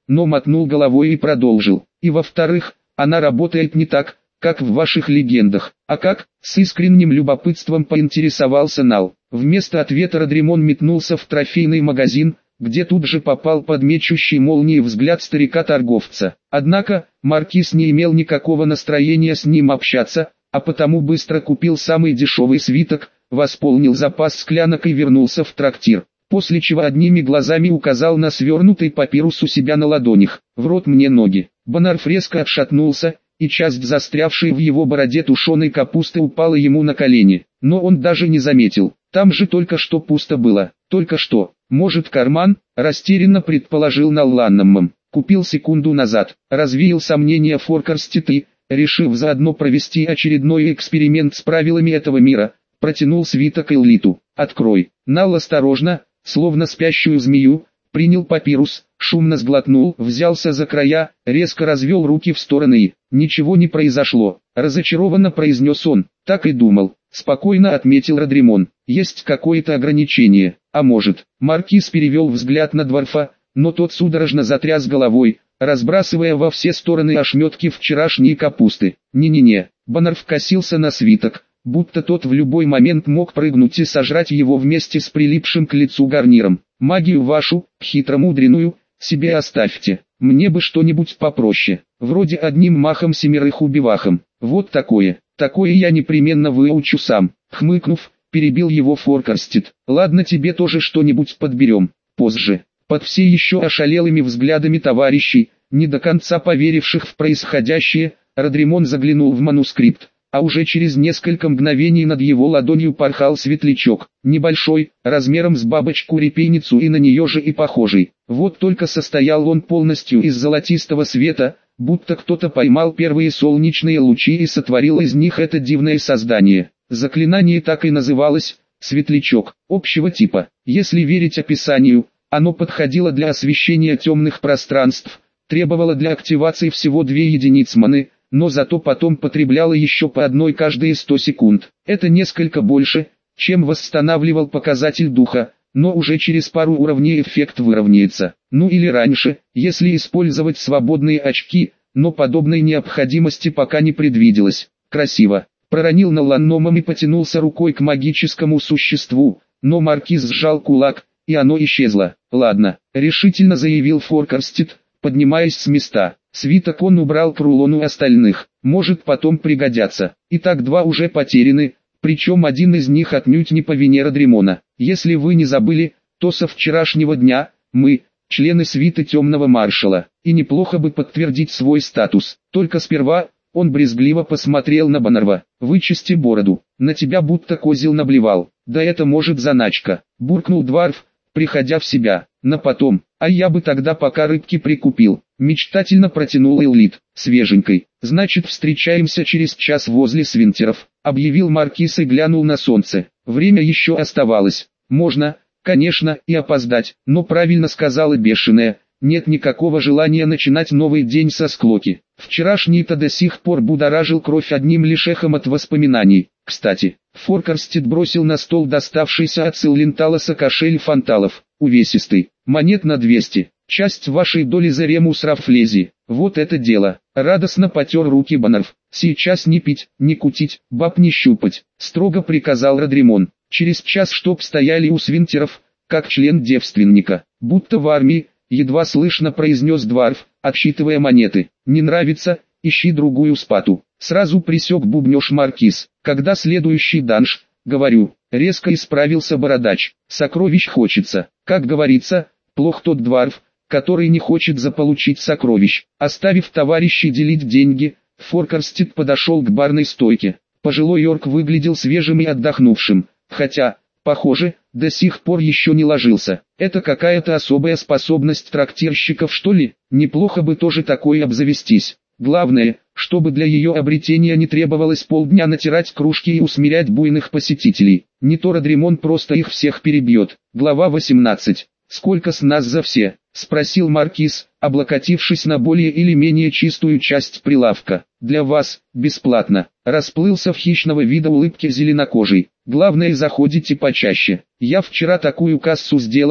но мотнул головой и продолжил. И во-вторых, она работает не так, как в ваших легендах. А как? С искренним любопытством поинтересовался Нал. Вместо ответа Родримон метнулся в трофейный магазин, где тут же попал под мечущий молнией взгляд старика-торговца. Однако, маркиз не имел никакого настроения с ним общаться, а потому быстро купил самый дешевый свиток, восполнил запас склянок и вернулся в трактир. После чего одними глазами указал на свернутый папирус у себя на ладонях. «В рот мне ноги». Бонарф резко отшатнулся, и часть застрявшей в его бороде тушеной капусты упала ему на колени. Но он даже не заметил. Там же только что пусто было. Только что. Может, карман? Растерянно предположил Налланнамм. Купил секунду назад. Развеял сомнения Форкарстит и, решив заодно провести очередной эксперимент с правилами этого мира, протянул свиток Эллиту. «Открой». Нал осторожно, словно спящую змею, принял папирус, шумно сглотнул, взялся за края, резко развел руки в стороны и... Ничего не произошло, разочарованно произнес он. Так и думал, спокойно отметил Родримон. Есть какое-то ограничение, а может... Маркиз перевел взгляд на Дварфа, но тот судорожно затряс головой, разбрасывая во все стороны ошметки вчерашней капусты. Не-не-не, Бонарф косился на свиток, будто тот в любой момент мог прыгнуть и сожрать его вместе с прилипшим к лицу гарниром. Магию вашу, хитромудренную, себе оставьте. Мне бы что-нибудь попроще, вроде одним махом семерых убивахом. Вот такое, такое я непременно выучу сам. Хмыкнув, перебил его Форкарстит. Ладно, тебе тоже что-нибудь подберем, позже. Под все еще ошалелыми взглядами товарищей, не до конца поверивших в происходящее, Родримон заглянул в манускрипт, а уже через несколько мгновений над его ладонью порхал светлячок, небольшой, размером с бабочку-репейницу и на нее же и похожий. Вот только состоял он полностью из золотистого света, будто кто-то поймал первые солнечные лучи и сотворил из них это дивное создание. Заклинание так и называлось «Светлячок», общего типа. Если верить описанию, оно подходило для освещения темных пространств, требовало для активации всего две единиц маны, но зато потом потребляло еще по одной каждые сто секунд. Это несколько больше, чем восстанавливал показатель духа, но уже через пару уровней эффект выровняется. Ну или раньше, если использовать свободные очки, но подобной необходимости пока не предвиделось. Красиво. Проронил Налланнамм и потянулся рукой к магическому существу, но маркиз сжал кулак, и оно исчезло. «Ладно», — решительно заявил Форкарстит, поднимаясь с места. Свиток он убрал к рулону остальных, может потом пригодятся. Итак, два уже потеряны, причем один из них отнюдь не по вине Родримона. Если вы не забыли, то со вчерашнего дня, мы, члены свиты Темного Маршала, и неплохо бы подтвердить свой статус. Только сперва, он брезгливо посмотрел на Бонарва. «Вычисти бороду, на тебя будто козел наблевал». «Да это может заначка», буркнул Дварф, приходя в себя. «На потом, а я бы тогда пока рыбки прикупил». Мечтательно протянул Эллит, свеженькой. «Значит, встречаемся через час возле свинтеров», объявил маркиз и глянул на солнце. Время еще оставалось. Можно, конечно, и опоздать, но правильно сказала бешеная, нет никакого желания начинать новый день со склоки. Вчерашний-то до сих пор будоражил кровь одним лишь эхом от воспоминаний. Кстати, Форкарстит бросил на стол доставшийся от Силленталоса кошель фанталов, увесистый, монет на двести. Часть вашей доли за ремус рафлези. Вот это дело. Радостно потер руки Бонарф. Сейчас не пить, не кутить, баб не щупать, строго приказал Родримон. Через час чтоб стояли у свинтеров, как член девственника. Будто в армии, едва слышно произнес Дварф, отсчитывая монеты. Не нравится, ищи другую спату. Сразу присек бубнёж маркиз. Когда следующий данж, говорю, резко исправился бородач. Сокровищ хочется. Как говорится, плох тот Дварф, который не хочет заполучить сокровищ. Оставив товарищей делить деньги, Форкарстит подошел к барной стойке. Пожилой орк выглядел свежим и отдохнувшим, хотя, похоже, до сих пор еще не ложился. Это какая-то особая способность трактирщиков, что ли? Неплохо бы тоже такой обзавестись. Главное, чтобы для ее обретения не требовалось полдня натирать кружки и усмирять буйных посетителей. Не то Родримон просто их всех перебьет. Глава восемнадцать. «Сколько с нас за все?» — спросил маркиз, облокотившись на более или менее чистую часть прилавка. «Для вас, бесплатно», — расплылся в хищного вида улыбки зеленокожий. «Главное, заходите почаще. Я вчера такую кассу сделал,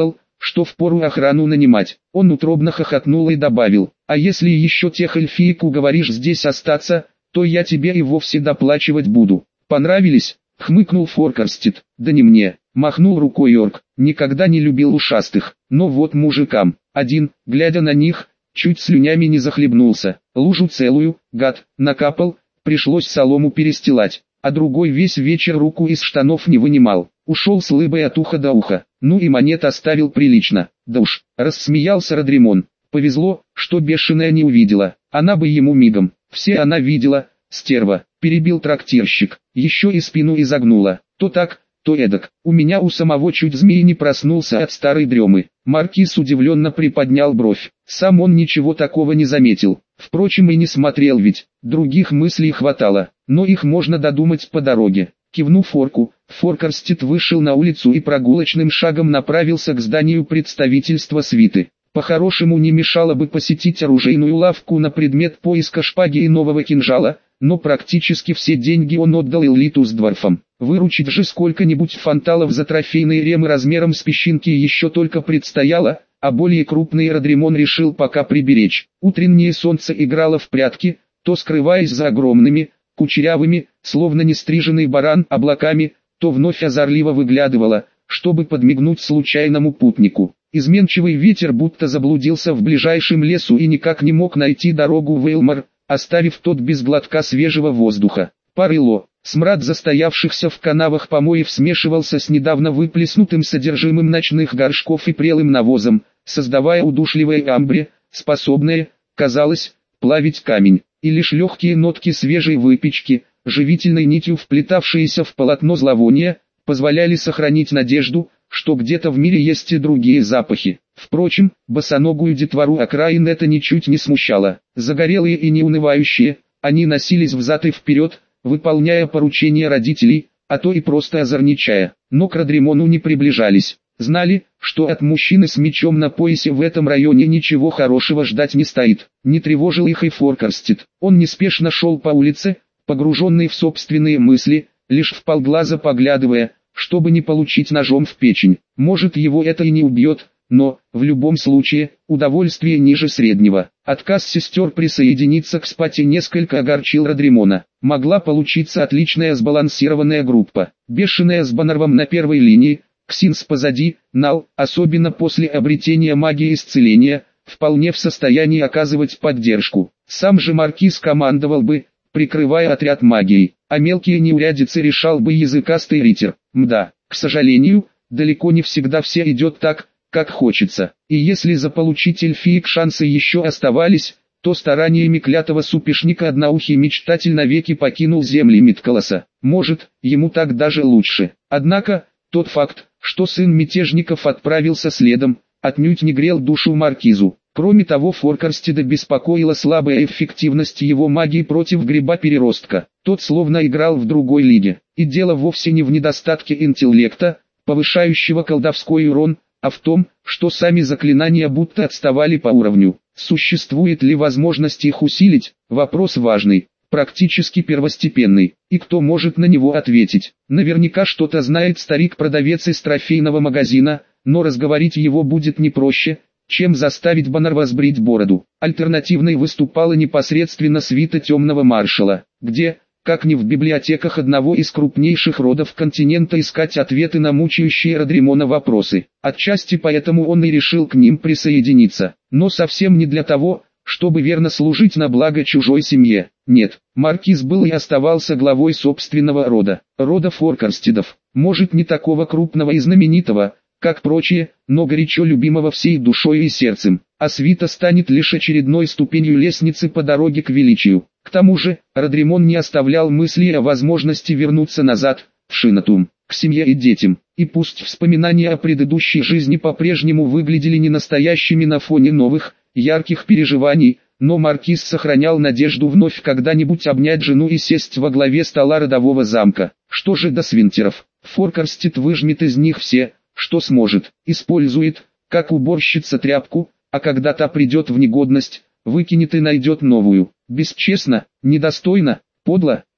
что впору охрану нанимать. Он утробно хохотнул и добавил: а если еще тех эльфиек уговоришь здесь остаться, то я тебе и вовсе доплачивать буду. Понравились? Хмыкнул Форкарстед. Да не мне, махнул рукой Йорк. Никогда не любил ушастых, но вот мужикам. Один, глядя на них, чуть слюнями не захлебнулся. Лужу целую, гад, накапал, пришлось солому перестилать. А другой весь вечер руку из штанов не вынимал. Ушел с лыбой от уха до уха. Ну и монет оставил прилично. Да уж, рассмеялся Родримон. Повезло, что бешеная не увидела. Она бы ему мигом. Все она видела, стерва. Перебил трактирщик. Еще и спину изогнула. То так, то эдак. У меня у самого чуть змей не проснулся от старой дремы. Маркиз удивленно приподнял бровь. Сам он ничего такого не заметил. Впрочем, и не смотрел ведь. Других мыслей хватало. Но их можно додумать по дороге. Кивнув Форку, Форкарстед вышел на улицу и прогулочным шагом направился к зданию представительства свиты. По-хорошему не мешало бы посетить оружейную лавку на предмет поиска шпаги и нового кинжала, но практически все деньги он отдал Эллиту с дворфом. Выручить же сколько-нибудь фанталов за трофейные ремы размером с песчинки еще только предстояло, а более крупные Родримон решил пока приберечь. Утреннее солнце играло в прятки, то скрываясь за огромными, кучерявыми, словно нестриженный баран, облаками, то вновь озорливо выглядывало, чтобы подмигнуть случайному путнику. Изменчивый ветер будто заблудился в ближайшем лесу и никак не мог найти дорогу в Эйлмар, оставив тот без глотка свежего воздуха. Парило, смрад застоявшихся в канавах помоев смешивался с недавно выплеснутым содержимым ночных горшков и прелым навозом, создавая удушливое амбре, способное, казалось, плавить камень. И лишь легкие нотки свежей выпечки, живительной нитью вплетавшиеся в полотно зловония, позволяли сохранить надежду, что где-то в мире есть и другие запахи. Впрочем, босоногую детвору окраин это ничуть не смущало. Загорелые и неунывающие, они носились взад и вперед, выполняя поручения родителей, а то и просто озорничая. Но к Родримону не приближались. Знали, что от мужчины с мечом на поясе в этом районе ничего хорошего ждать не стоит. Не тревожил их и Форкарстед. Он неспешно шел по улице, погруженный в собственные мысли, лишь вполглаза поглядывая, чтобы не получить ножом в печень. Может, его это и не убьет, но, в любом случае, удовольствие ниже среднего. Отказ сестер присоединиться к спате несколько огорчил Родримона. Могла получиться отличная сбалансированная группа. Бешеная с Баннервом на первой линии, Ксинс позади, Нал, особенно после обретения магии исцеления, вполне в состоянии оказывать поддержку. Сам же Маркиз командовал бы, прикрывая отряд магией, а мелкие неурядицы решал бы языкастый ритер. Мда, к сожалению, далеко не всегда все идет так, как хочется. И если заполучить эльфиек шансы еще оставались, то стараниями клятого супешника одноухий мечтатель навеки покинул земли Мидколоса. Может, ему так даже лучше. Однако, тот факт, что сын мятежников отправился следом, отнюдь не грел душу маркизу. Кроме того, Форкарстеда беспокоила слабая эффективность его магии против гриба-переростка. Тот словно играл в другой лиге. И дело вовсе не в недостатке интеллекта, повышающего колдовской урон, а в том, что сами заклинания будто отставали по уровню. Существует ли возможность их усилить? Вопрос важный, практически первостепенный. И кто может на него ответить? Наверняка что-то знает старик-продавец из трофейного магазина, но разговорить его будет не проще, чем заставить Баннерва сбрить бороду. Альтернативной выступала непосредственно свита Темного Маршала, где, как ни в библиотеках одного из крупнейших родов континента, искать ответы на мучающие Родримона вопросы. Отчасти поэтому он и решил к ним присоединиться, но совсем не для того, чтобы верно служить на благо чужой семье. Нет, маркиз был и оставался главой собственного рода, рода Форкарстедов, может не такого крупного и знаменитого, как прочие, но горячо любимого всей душой и сердцем, а свита станет лишь очередной ступенью лестницы по дороге к величию. К тому же, Родримон не оставлял мысли о возможности вернуться назад, в Шинатум, к семье и детям, и пусть вспоминания о предыдущей жизни по-прежнему выглядели ненастоящими на фоне новых, ярких переживаний, но маркиз сохранял надежду вновь когда-нибудь обнять жену и сесть во главе стола родового замка. Что же до свинтеров? Форкарстед выжмет из них все, что сможет, использует, как уборщица тряпку, а когда та придет в негодность, выкинет и найдет новую. Бесчестно, недостойно, подло,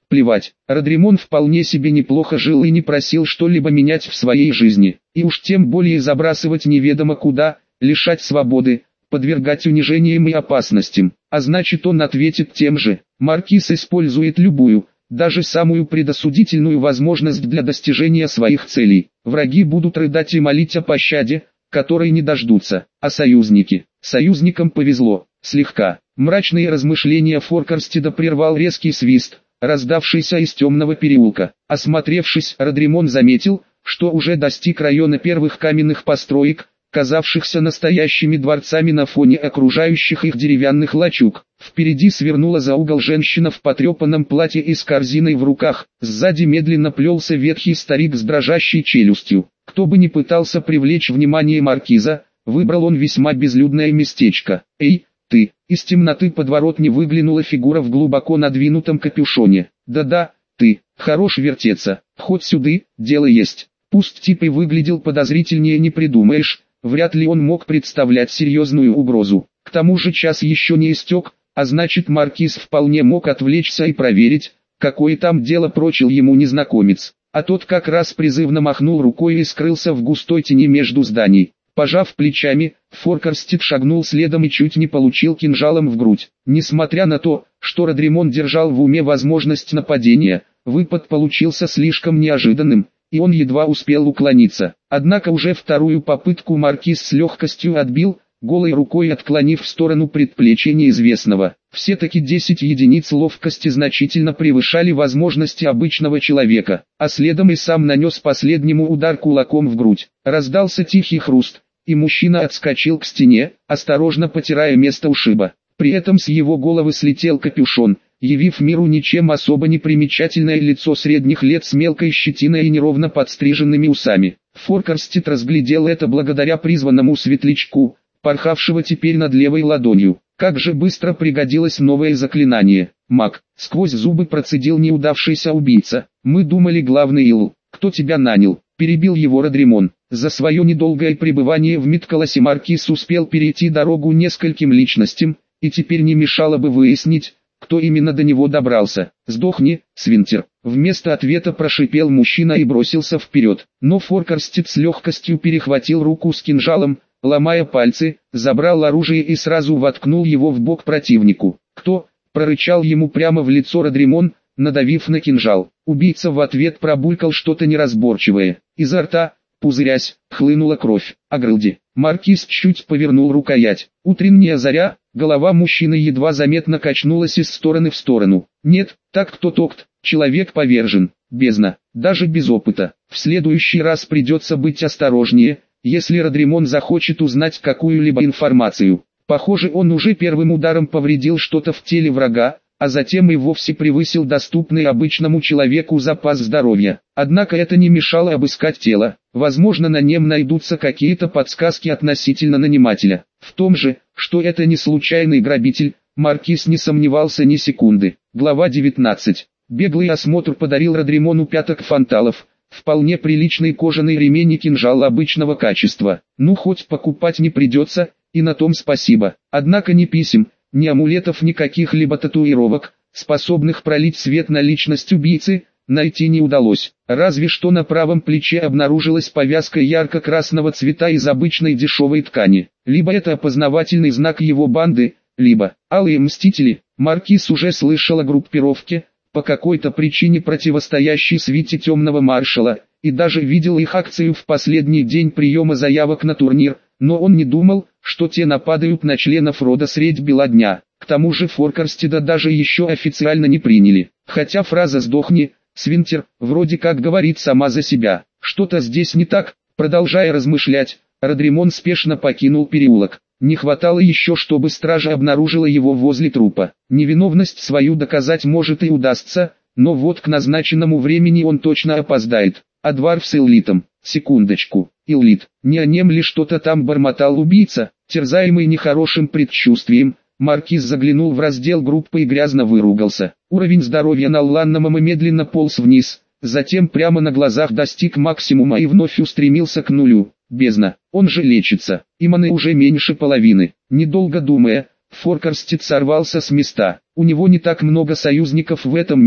Плевать, Родримон вполне себе неплохо жил и не просил что-либо менять в своей жизни, и уж тем более забрасывать неведомо куда, лишать свободы, подвергать унижениям и опасностям, а значит он ответит тем же. Маркиз использует любую, даже самую предосудительную возможность для достижения своих целей. Враги будут рыдать и молить о пощаде, которой не дождутся, а союзники? Союзникам повезло, слегка. Мрачные размышления Форкарстеда прервал резкий свист, раздавшийся из темного переулка. Осмотревшись, Родримон заметил, что уже достиг района первых каменных построек, казавшихся настоящими дворцами на фоне окружающих их деревянных лачуг. Впереди свернула за угол женщина в потрепанном платье и с корзиной в руках, сзади медленно плелся ветхий старик с дрожащей челюстью. Кто бы ни пытался привлечь внимание маркиза, выбрал он весьма безлюдное местечко. «Эй, ты!» Из темноты подворотни выглянула фигура в глубоко надвинутом капюшоне. «Да-да, ты, хорош вертеться, хоть сюды, дело есть». Пусть тип и выглядел подозрительнее не придумаешь, вряд ли он мог представлять серьезную угрозу. К тому же час еще не истек, а значит маркиз вполне мог отвлечься и проверить, какое там дело прочил ему незнакомец. А тот как раз призывно махнул рукой и скрылся в густой тени между зданий. Пожав плечами, Форкарстед шагнул следом и чуть не получил кинжалом в грудь. Несмотря на то, что Родримон держал в уме возможность нападения, выпад получился слишком неожиданным, и он едва успел уклониться. Однако уже вторую попытку маркиз с легкостью отбил, голой рукой отклонив в сторону предплечья неизвестного. Все-таки десять единиц ловкости значительно превышали возможности обычного человека, а следом и сам нанес последнему удар кулаком в грудь. Раздался тихий хруст, и мужчина отскочил к стене, осторожно потирая место ушиба. При этом с его головы слетел капюшон, явив миру ничем особо не примечательное лицо средних лет с мелкой щетиной и неровно подстриженными усами. Форкарстед разглядел это благодаря призванному светлячку, порхавшего теперь над левой ладонью. Как же быстро пригодилось новое заклинание. Маг, сквозь зубы процедил неудавшийся убийца. Мы думали главный ил. Кто тебя нанял? Перебил его Родримон. За свое недолгое пребывание в Мидколосе маркиз успел перейти дорогу нескольким личностям, и теперь не мешало бы выяснить, кто именно до него добрался. «Сдохни, Свинтер!» Вместо ответа прошипел мужчина и бросился вперед. Но Форкарстед с легкостью перехватил руку с кинжалом, ломая пальцы, забрал оружие и сразу воткнул его в бок противнику. «Кто?» – прорычал ему прямо в лицо Родримон, надавив на кинжал. Убийца в ответ пробулькал что-то неразборчивое. Изо рта, пузырясь, хлынула кровь. «Агрылди!» Маркиз чуть повернул рукоять. Утренняя заря, голова мужчины едва заметно качнулась из стороны в сторону. «Нет, так кто токт, человек повержен, бездна, даже без опыта. В следующий раз придется быть осторожнее, если Родримон захочет узнать какую-либо информацию». Похоже, он уже первым ударом повредил что-то в теле врага, а затем и вовсе превысил доступный обычному человеку запас здоровья. Однако это не мешало обыскать тело. Возможно, на нем найдутся какие-то подсказки относительно нанимателя. В том же, что это не случайный грабитель, маркиз не сомневался ни секунды. Глава девятнадцать. Беглый осмотр подарил Родримону пяток фанталов, вполне приличный кожаный ремень и кинжал обычного качества. Ну хоть покупать не придется, и на том спасибо. Однако ни писем, ни амулетов, ни каких-либо татуировок, способных пролить свет на личность убийцы, найти не удалось. Разве что на правом плече обнаружилась повязка ярко-красного цвета из обычной дешевой ткани. Либо это опознавательный знак его банды, либо алые мстители. Маркиз уже слышал о группировке, по какой-то причине противостоящей свите темного маршала, и даже видел их акцию в последний день приема заявок на турнир, но он не думал, что те нападают на членов рода средь бела дня. К тому же Форкарстеда даже еще официально не приняли. Хотя фраза «сдохни, Свинтер» вроде как говорит сама за себя. Что-то здесь не так. Продолжая размышлять, Родримон спешно покинул переулок. Не хватало еще, чтобы стража обнаружила его возле трупа. Невиновность свою доказать может и удастся, но вот к назначенному времени он точно опоздает. А Дварф с Иллитом. Секундочку. Иллит, не о нем ли что-то там бормотал убийца? Терзаемый нехорошим предчувствием, маркиз заглянул в раздел группы и грязно выругался. Уровень здоровья на Ланномом медленно полз вниз, затем прямо на глазах достиг максимума и вновь устремился к нулю. Бездна, он же лечится, и маны уже меньше половины. Недолго думая, Форкарстед сорвался с места. У него не так много союзников в этом мире,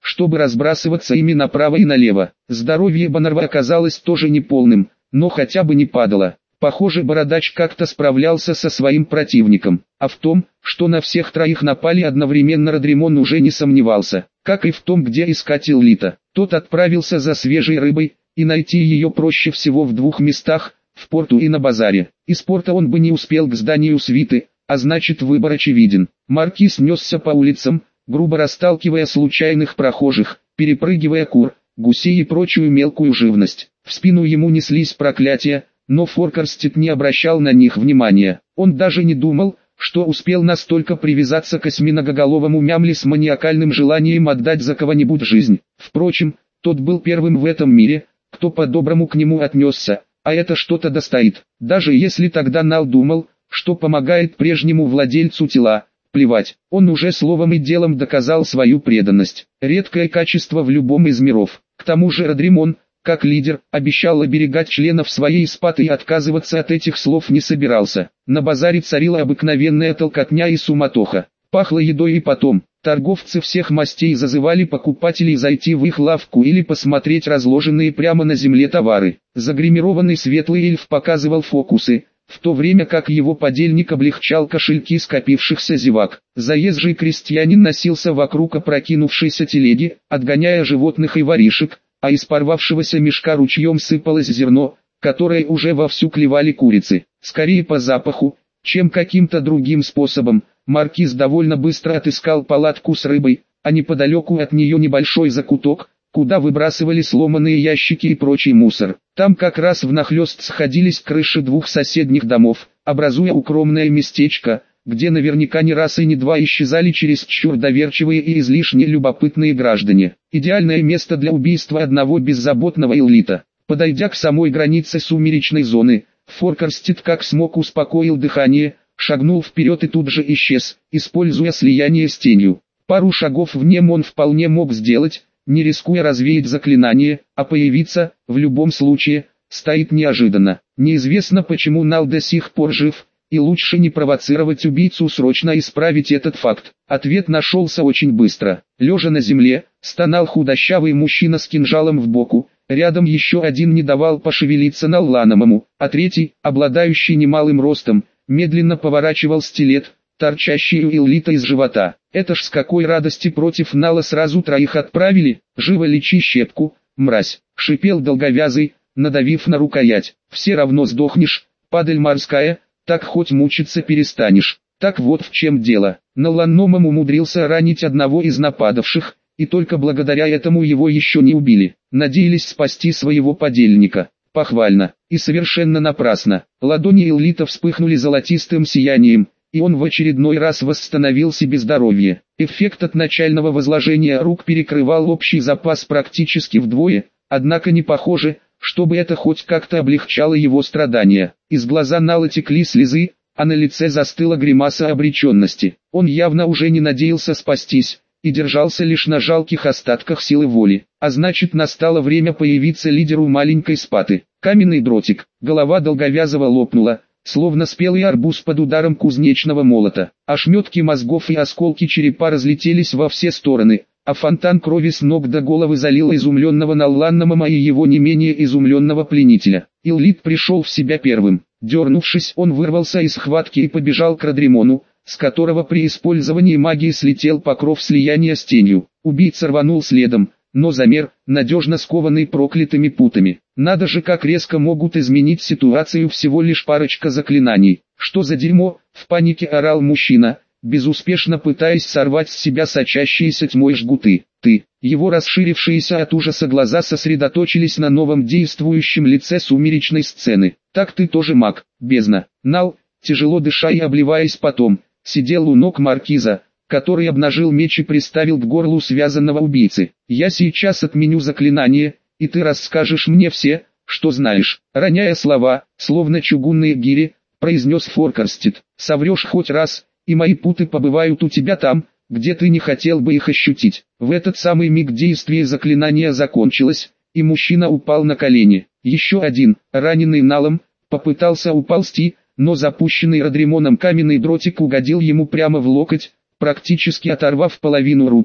чтобы разбрасываться ими направо и налево. Здоровье Баннерва оказалось тоже неполным, но хотя бы не падало. Похоже, Бородач как-то справлялся со своим противником, а в том, что на всех троих напали одновременно, Родримон уже не сомневался, как и в том, где искать Иллита. Тот отправился за свежей рыбой, и найти ее проще всего в двух местах, в порту и на базаре. Из порта он бы не успел к зданию свиты, а значит выбор очевиден. Маркиз несся по улицам, грубо расталкивая случайных прохожих, перепрыгивая кур, гусей и прочую мелкую живность. В спину ему неслись проклятия, но Форкарстед не обращал на них внимания. Он даже не думал, что успел настолько привязаться к осьминогоголовому Мямли с маниакальным желанием отдать за кого-нибудь жизнь. Впрочем, тот был первым в этом мире, кто по-доброму к нему отнесся, а это что-то достоит. Даже если тогда Нал думал, что помогает прежнему владельцу тела, плевать, он уже словом и делом доказал свою преданность. Редкое качество в любом из миров. К тому же Родримон, как лидер, обещал оберегать членов своей спаты и отказываться от этих слов не собирался. На базаре царила обыкновенная толкотня и суматоха. Пахло едой и потом. Торговцы всех мастей зазывали покупателей зайти в их лавку или посмотреть разложенные прямо на земле товары. Загримированный светлый эльф показывал фокусы, в то время как его подельник облегчал кошельки скопившихся зевак. Заезжий крестьянин носился вокруг опрокинувшейся телеги, отгоняя животных и воришек, а из порвавшегося мешка ручьем сыпалось зерно, которое уже вовсю клевали курицы. Скорее по запаху, чем каким-то другим способом, маркиз довольно быстро отыскал палатку с рыбой, а неподалеку от нее небольшой закуток, куда выбрасывали сломанные ящики и прочий мусор. Там как раз внахлёст сходились крыши двух соседних домов, образуя укромное местечко, где наверняка не раз и не два исчезали чересчур доверчивые и излишне любопытные граждане. Идеальное место для убийства одного беззаботного Иллита. Подойдя к самой границе сумеречной зоны, Форкарстед как смог успокоил дыхание, шагнул вперед и тут же исчез, используя слияние с тенью. Пару шагов в нем он вполне мог сделать, не рискуя развеять заклинание, а появиться, в любом случае, стоит неожиданно. Неизвестно, почему Нал до сих пор жив, и лучше не провоцировать убийцу срочно исправить этот факт. Ответ нашелся очень быстро. Лежа на земле, стонал худощавый мужчина с кинжалом в боку, рядом еще один не давал пошевелиться Налланомому, а третий, обладающий немалым ростом, медленно поворачивал стилет, торчащий у Иллита из живота. Это ж с какой радости против Нала сразу троих отправили. Живо лечи щепку, мразь, шипел долговязый, надавив на рукоять. Все равно сдохнешь, падаль морская, так хоть мучиться перестанешь. Так вот в чем дело. Налланомом умудрился ранить одного из нападавших, и только благодаря этому его еще не убили. Надеялись спасти своего подельника. Похвально. И совершенно напрасно. Ладони Иллита вспыхнули золотистым сиянием, и он в очередной раз восстановил себе здоровье. Эффект от начального возложения рук перекрывал общий запас практически вдвое, однако не похоже, чтобы это хоть как-то облегчало его страдания. Из глаза Нала текли слезы, а на лице застыла гримаса обреченности. Он явно уже не надеялся спастись, и держался лишь на жалких остатках силы воли. А значит, настало время появиться лидеру маленькой спаты. Каменный дротик, голова долговязого лопнула, словно спелый арбуз под ударом кузнечного молота. Ошметки мозгов и осколки черепа разлетелись во все стороны, а фонтан крови с ног до головы залил изумленного Налланомома и его не менее изумленного пленителя. Иллит пришел в себя первым. Дернувшись, он вырвался из схватки и побежал к Родримону, с которого при использовании магии слетел покров слияния с тенью. Убийца рванул следом, но замер, надежно скованный проклятыми путами. Надо же, как резко могут изменить ситуацию всего лишь парочка заклинаний. Что за дерьмо, в панике орал мужчина, безуспешно пытаясь сорвать с себя сочащиеся тьмой жгуты. Ты, его расширившиеся от ужаса глаза сосредоточились на новом действующем лице сумеречной сцены. Так ты тоже маг, бездна. Нал, тяжело дыша и обливаясь потом, сидел у ног маркиза, который обнажил меч и приставил к горлу связанного убийцы. Я сейчас отменю заклинание, и ты расскажешь мне все, что знаешь. Роняя слова, словно чугунные гири, произнес Форкарстед. Соврешь хоть раз, и мои путы побывают у тебя там, где ты не хотел бы их ощутить. В этот самый миг действие заклинания закончилось, и мужчина упал на колени. Еще один, раненый Налом, попытался уползти, но запущенный Родримоном каменный дротик угодил ему прямо в локоть, практически оторвав половину руки.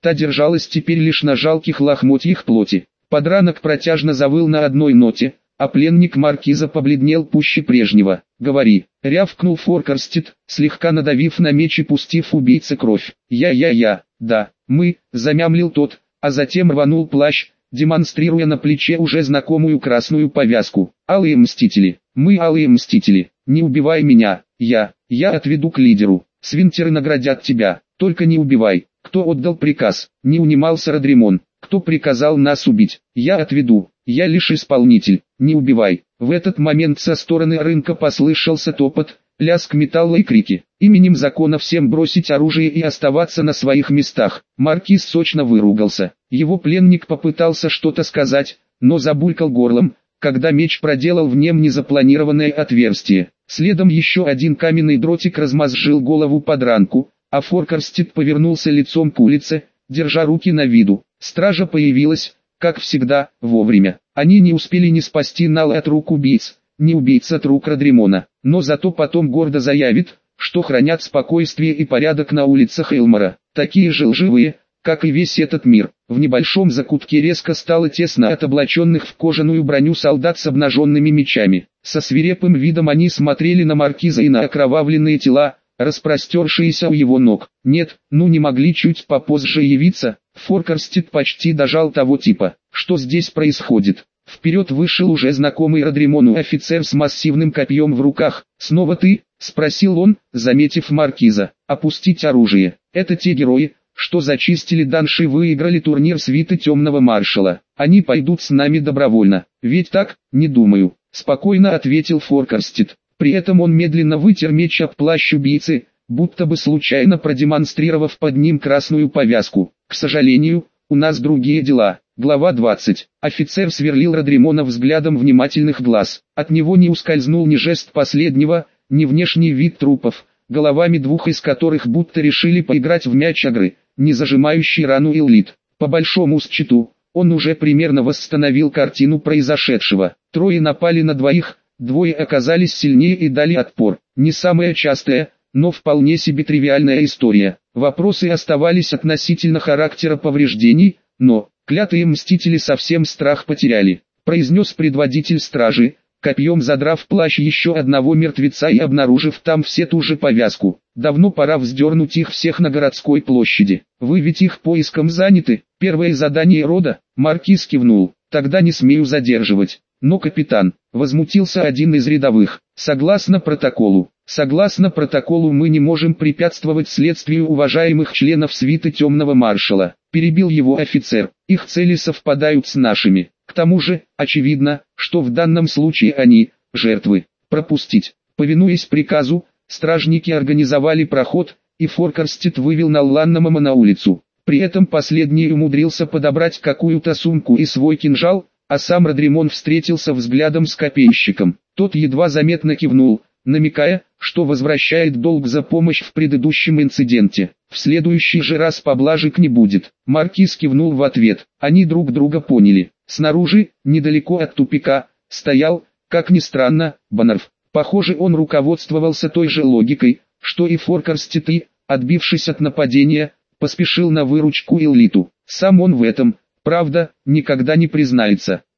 Та держалась теперь лишь на жалких лохмотьях плоти. Подранок протяжно завыл на одной ноте, а пленник маркиза побледнел пуще прежнего. «Говори», — рявкнул Форкарстед, слегка надавив на меч и пустив убийце кровь. «Я-я-я, да, мы», — замямлил тот, а затем рванул плащ, демонстрируя на плече уже знакомую красную повязку. «Алые мстители, мы алые мстители, не убивай меня, я, я отведу к лидеру, свинтеры наградят тебя, только не убивай». «Кто отдал приказ?» — не унимался Родримон. «Кто приказал нас убить? Я отведу, я лишь исполнитель, не убивай». В этот момент со стороны рынка послышался топот, лязг металла и крики. «Именем закона всем бросить оружие и оставаться на своих местах». Маркиз сочно выругался. Его пленник попытался что-то сказать, но забулькал горлом, когда меч проделал в нем незапланированное отверстие. Следом еще один каменный дротик размозжил голову подранку, а Форкарстед повернулся лицом к улице, держа руки на виду. Стража появилась, как всегда, вовремя. Они не успели ни спасти Нал от рук убийц, ни убийц от рук Родримона, но зато потом гордо заявит, что хранят спокойствие и порядок на улицах Элмора, такие же лживые, как и весь этот мир. В небольшом закутке резко стало тесно от облаченных в кожаную броню солдат с обнаженными мечами. Со свирепым видом они смотрели на маркиза и на окровавленные тела, распростершиеся у его ног. Нет, ну не могли чуть попозже явиться. Форкарстед почти дожал того типа. Что здесь происходит? Вперед вышел уже знакомый Родримону офицер с массивным копьем в руках. «Снова ты?» — спросил он, заметив маркиза. «Опустить оружие. Это те герои, что зачистили данж и выиграли турнир свиты Темного Маршала. Они пойдут с нами добровольно. Ведь так?» «Не думаю», — спокойно ответил Форкарстед. При этом он медленно вытер меч об плащ убийцы, будто бы случайно продемонстрировав под ним красную повязку. «К сожалению, у нас другие дела». Глава двадцать. Офицер сверлил Родримона взглядом внимательных глаз. От него не ускользнул ни жест последнего, ни внешний вид трупов, головами двух из которых будто решили поиграть в мяч игры, не зажимающий рану Эллит. По большому счету, он уже примерно восстановил картину произошедшего. Трое напали на двоих, двое оказались сильнее и дали отпор. Не самая частая, но вполне себе тривиальная история. Вопросы оставались относительно характера повреждений, но клятые мстители совсем страх потеряли, произнес предводитель стражи, копьем задрав плащ еще одного мертвеца и обнаружив там все ту же повязку. Давно пора вздернуть их всех на городской площади. Вы ведь их поиском заняты, первое задание рода. Маркиз кивнул. Тогда не смею задерживать. Но капитан, возмутился один из рядовых, согласно протоколу. Согласно протоколу мы не можем препятствовать следствию уважаемых членов свиты Темного Маршала. Перебил его офицер. Их цели совпадают с нашими. К тому же, очевидно, что в данном случае они – жертвы. Пропустить. Повинуясь приказу, стражники организовали проход, и Форкарстед вывел Налланнамама на улицу. При этом последний умудрился подобрать какую-то сумку и свой кинжал, а сам Родримон встретился взглядом с копейщиком. Тот едва заметно кивнул, намекая, что возвращает долг за помощь в предыдущем инциденте. В следующий же раз поблажек не будет. Маркиз кивнул в ответ. Они друг друга поняли. Снаружи, недалеко от тупика, стоял, как ни странно, Баннерф. Похоже, он руководствовался той же логикой, что и Форкарстед и, отбившись от нападения, поспешил на выручку Эллиту. Сам он в этом, правда, никогда не признается.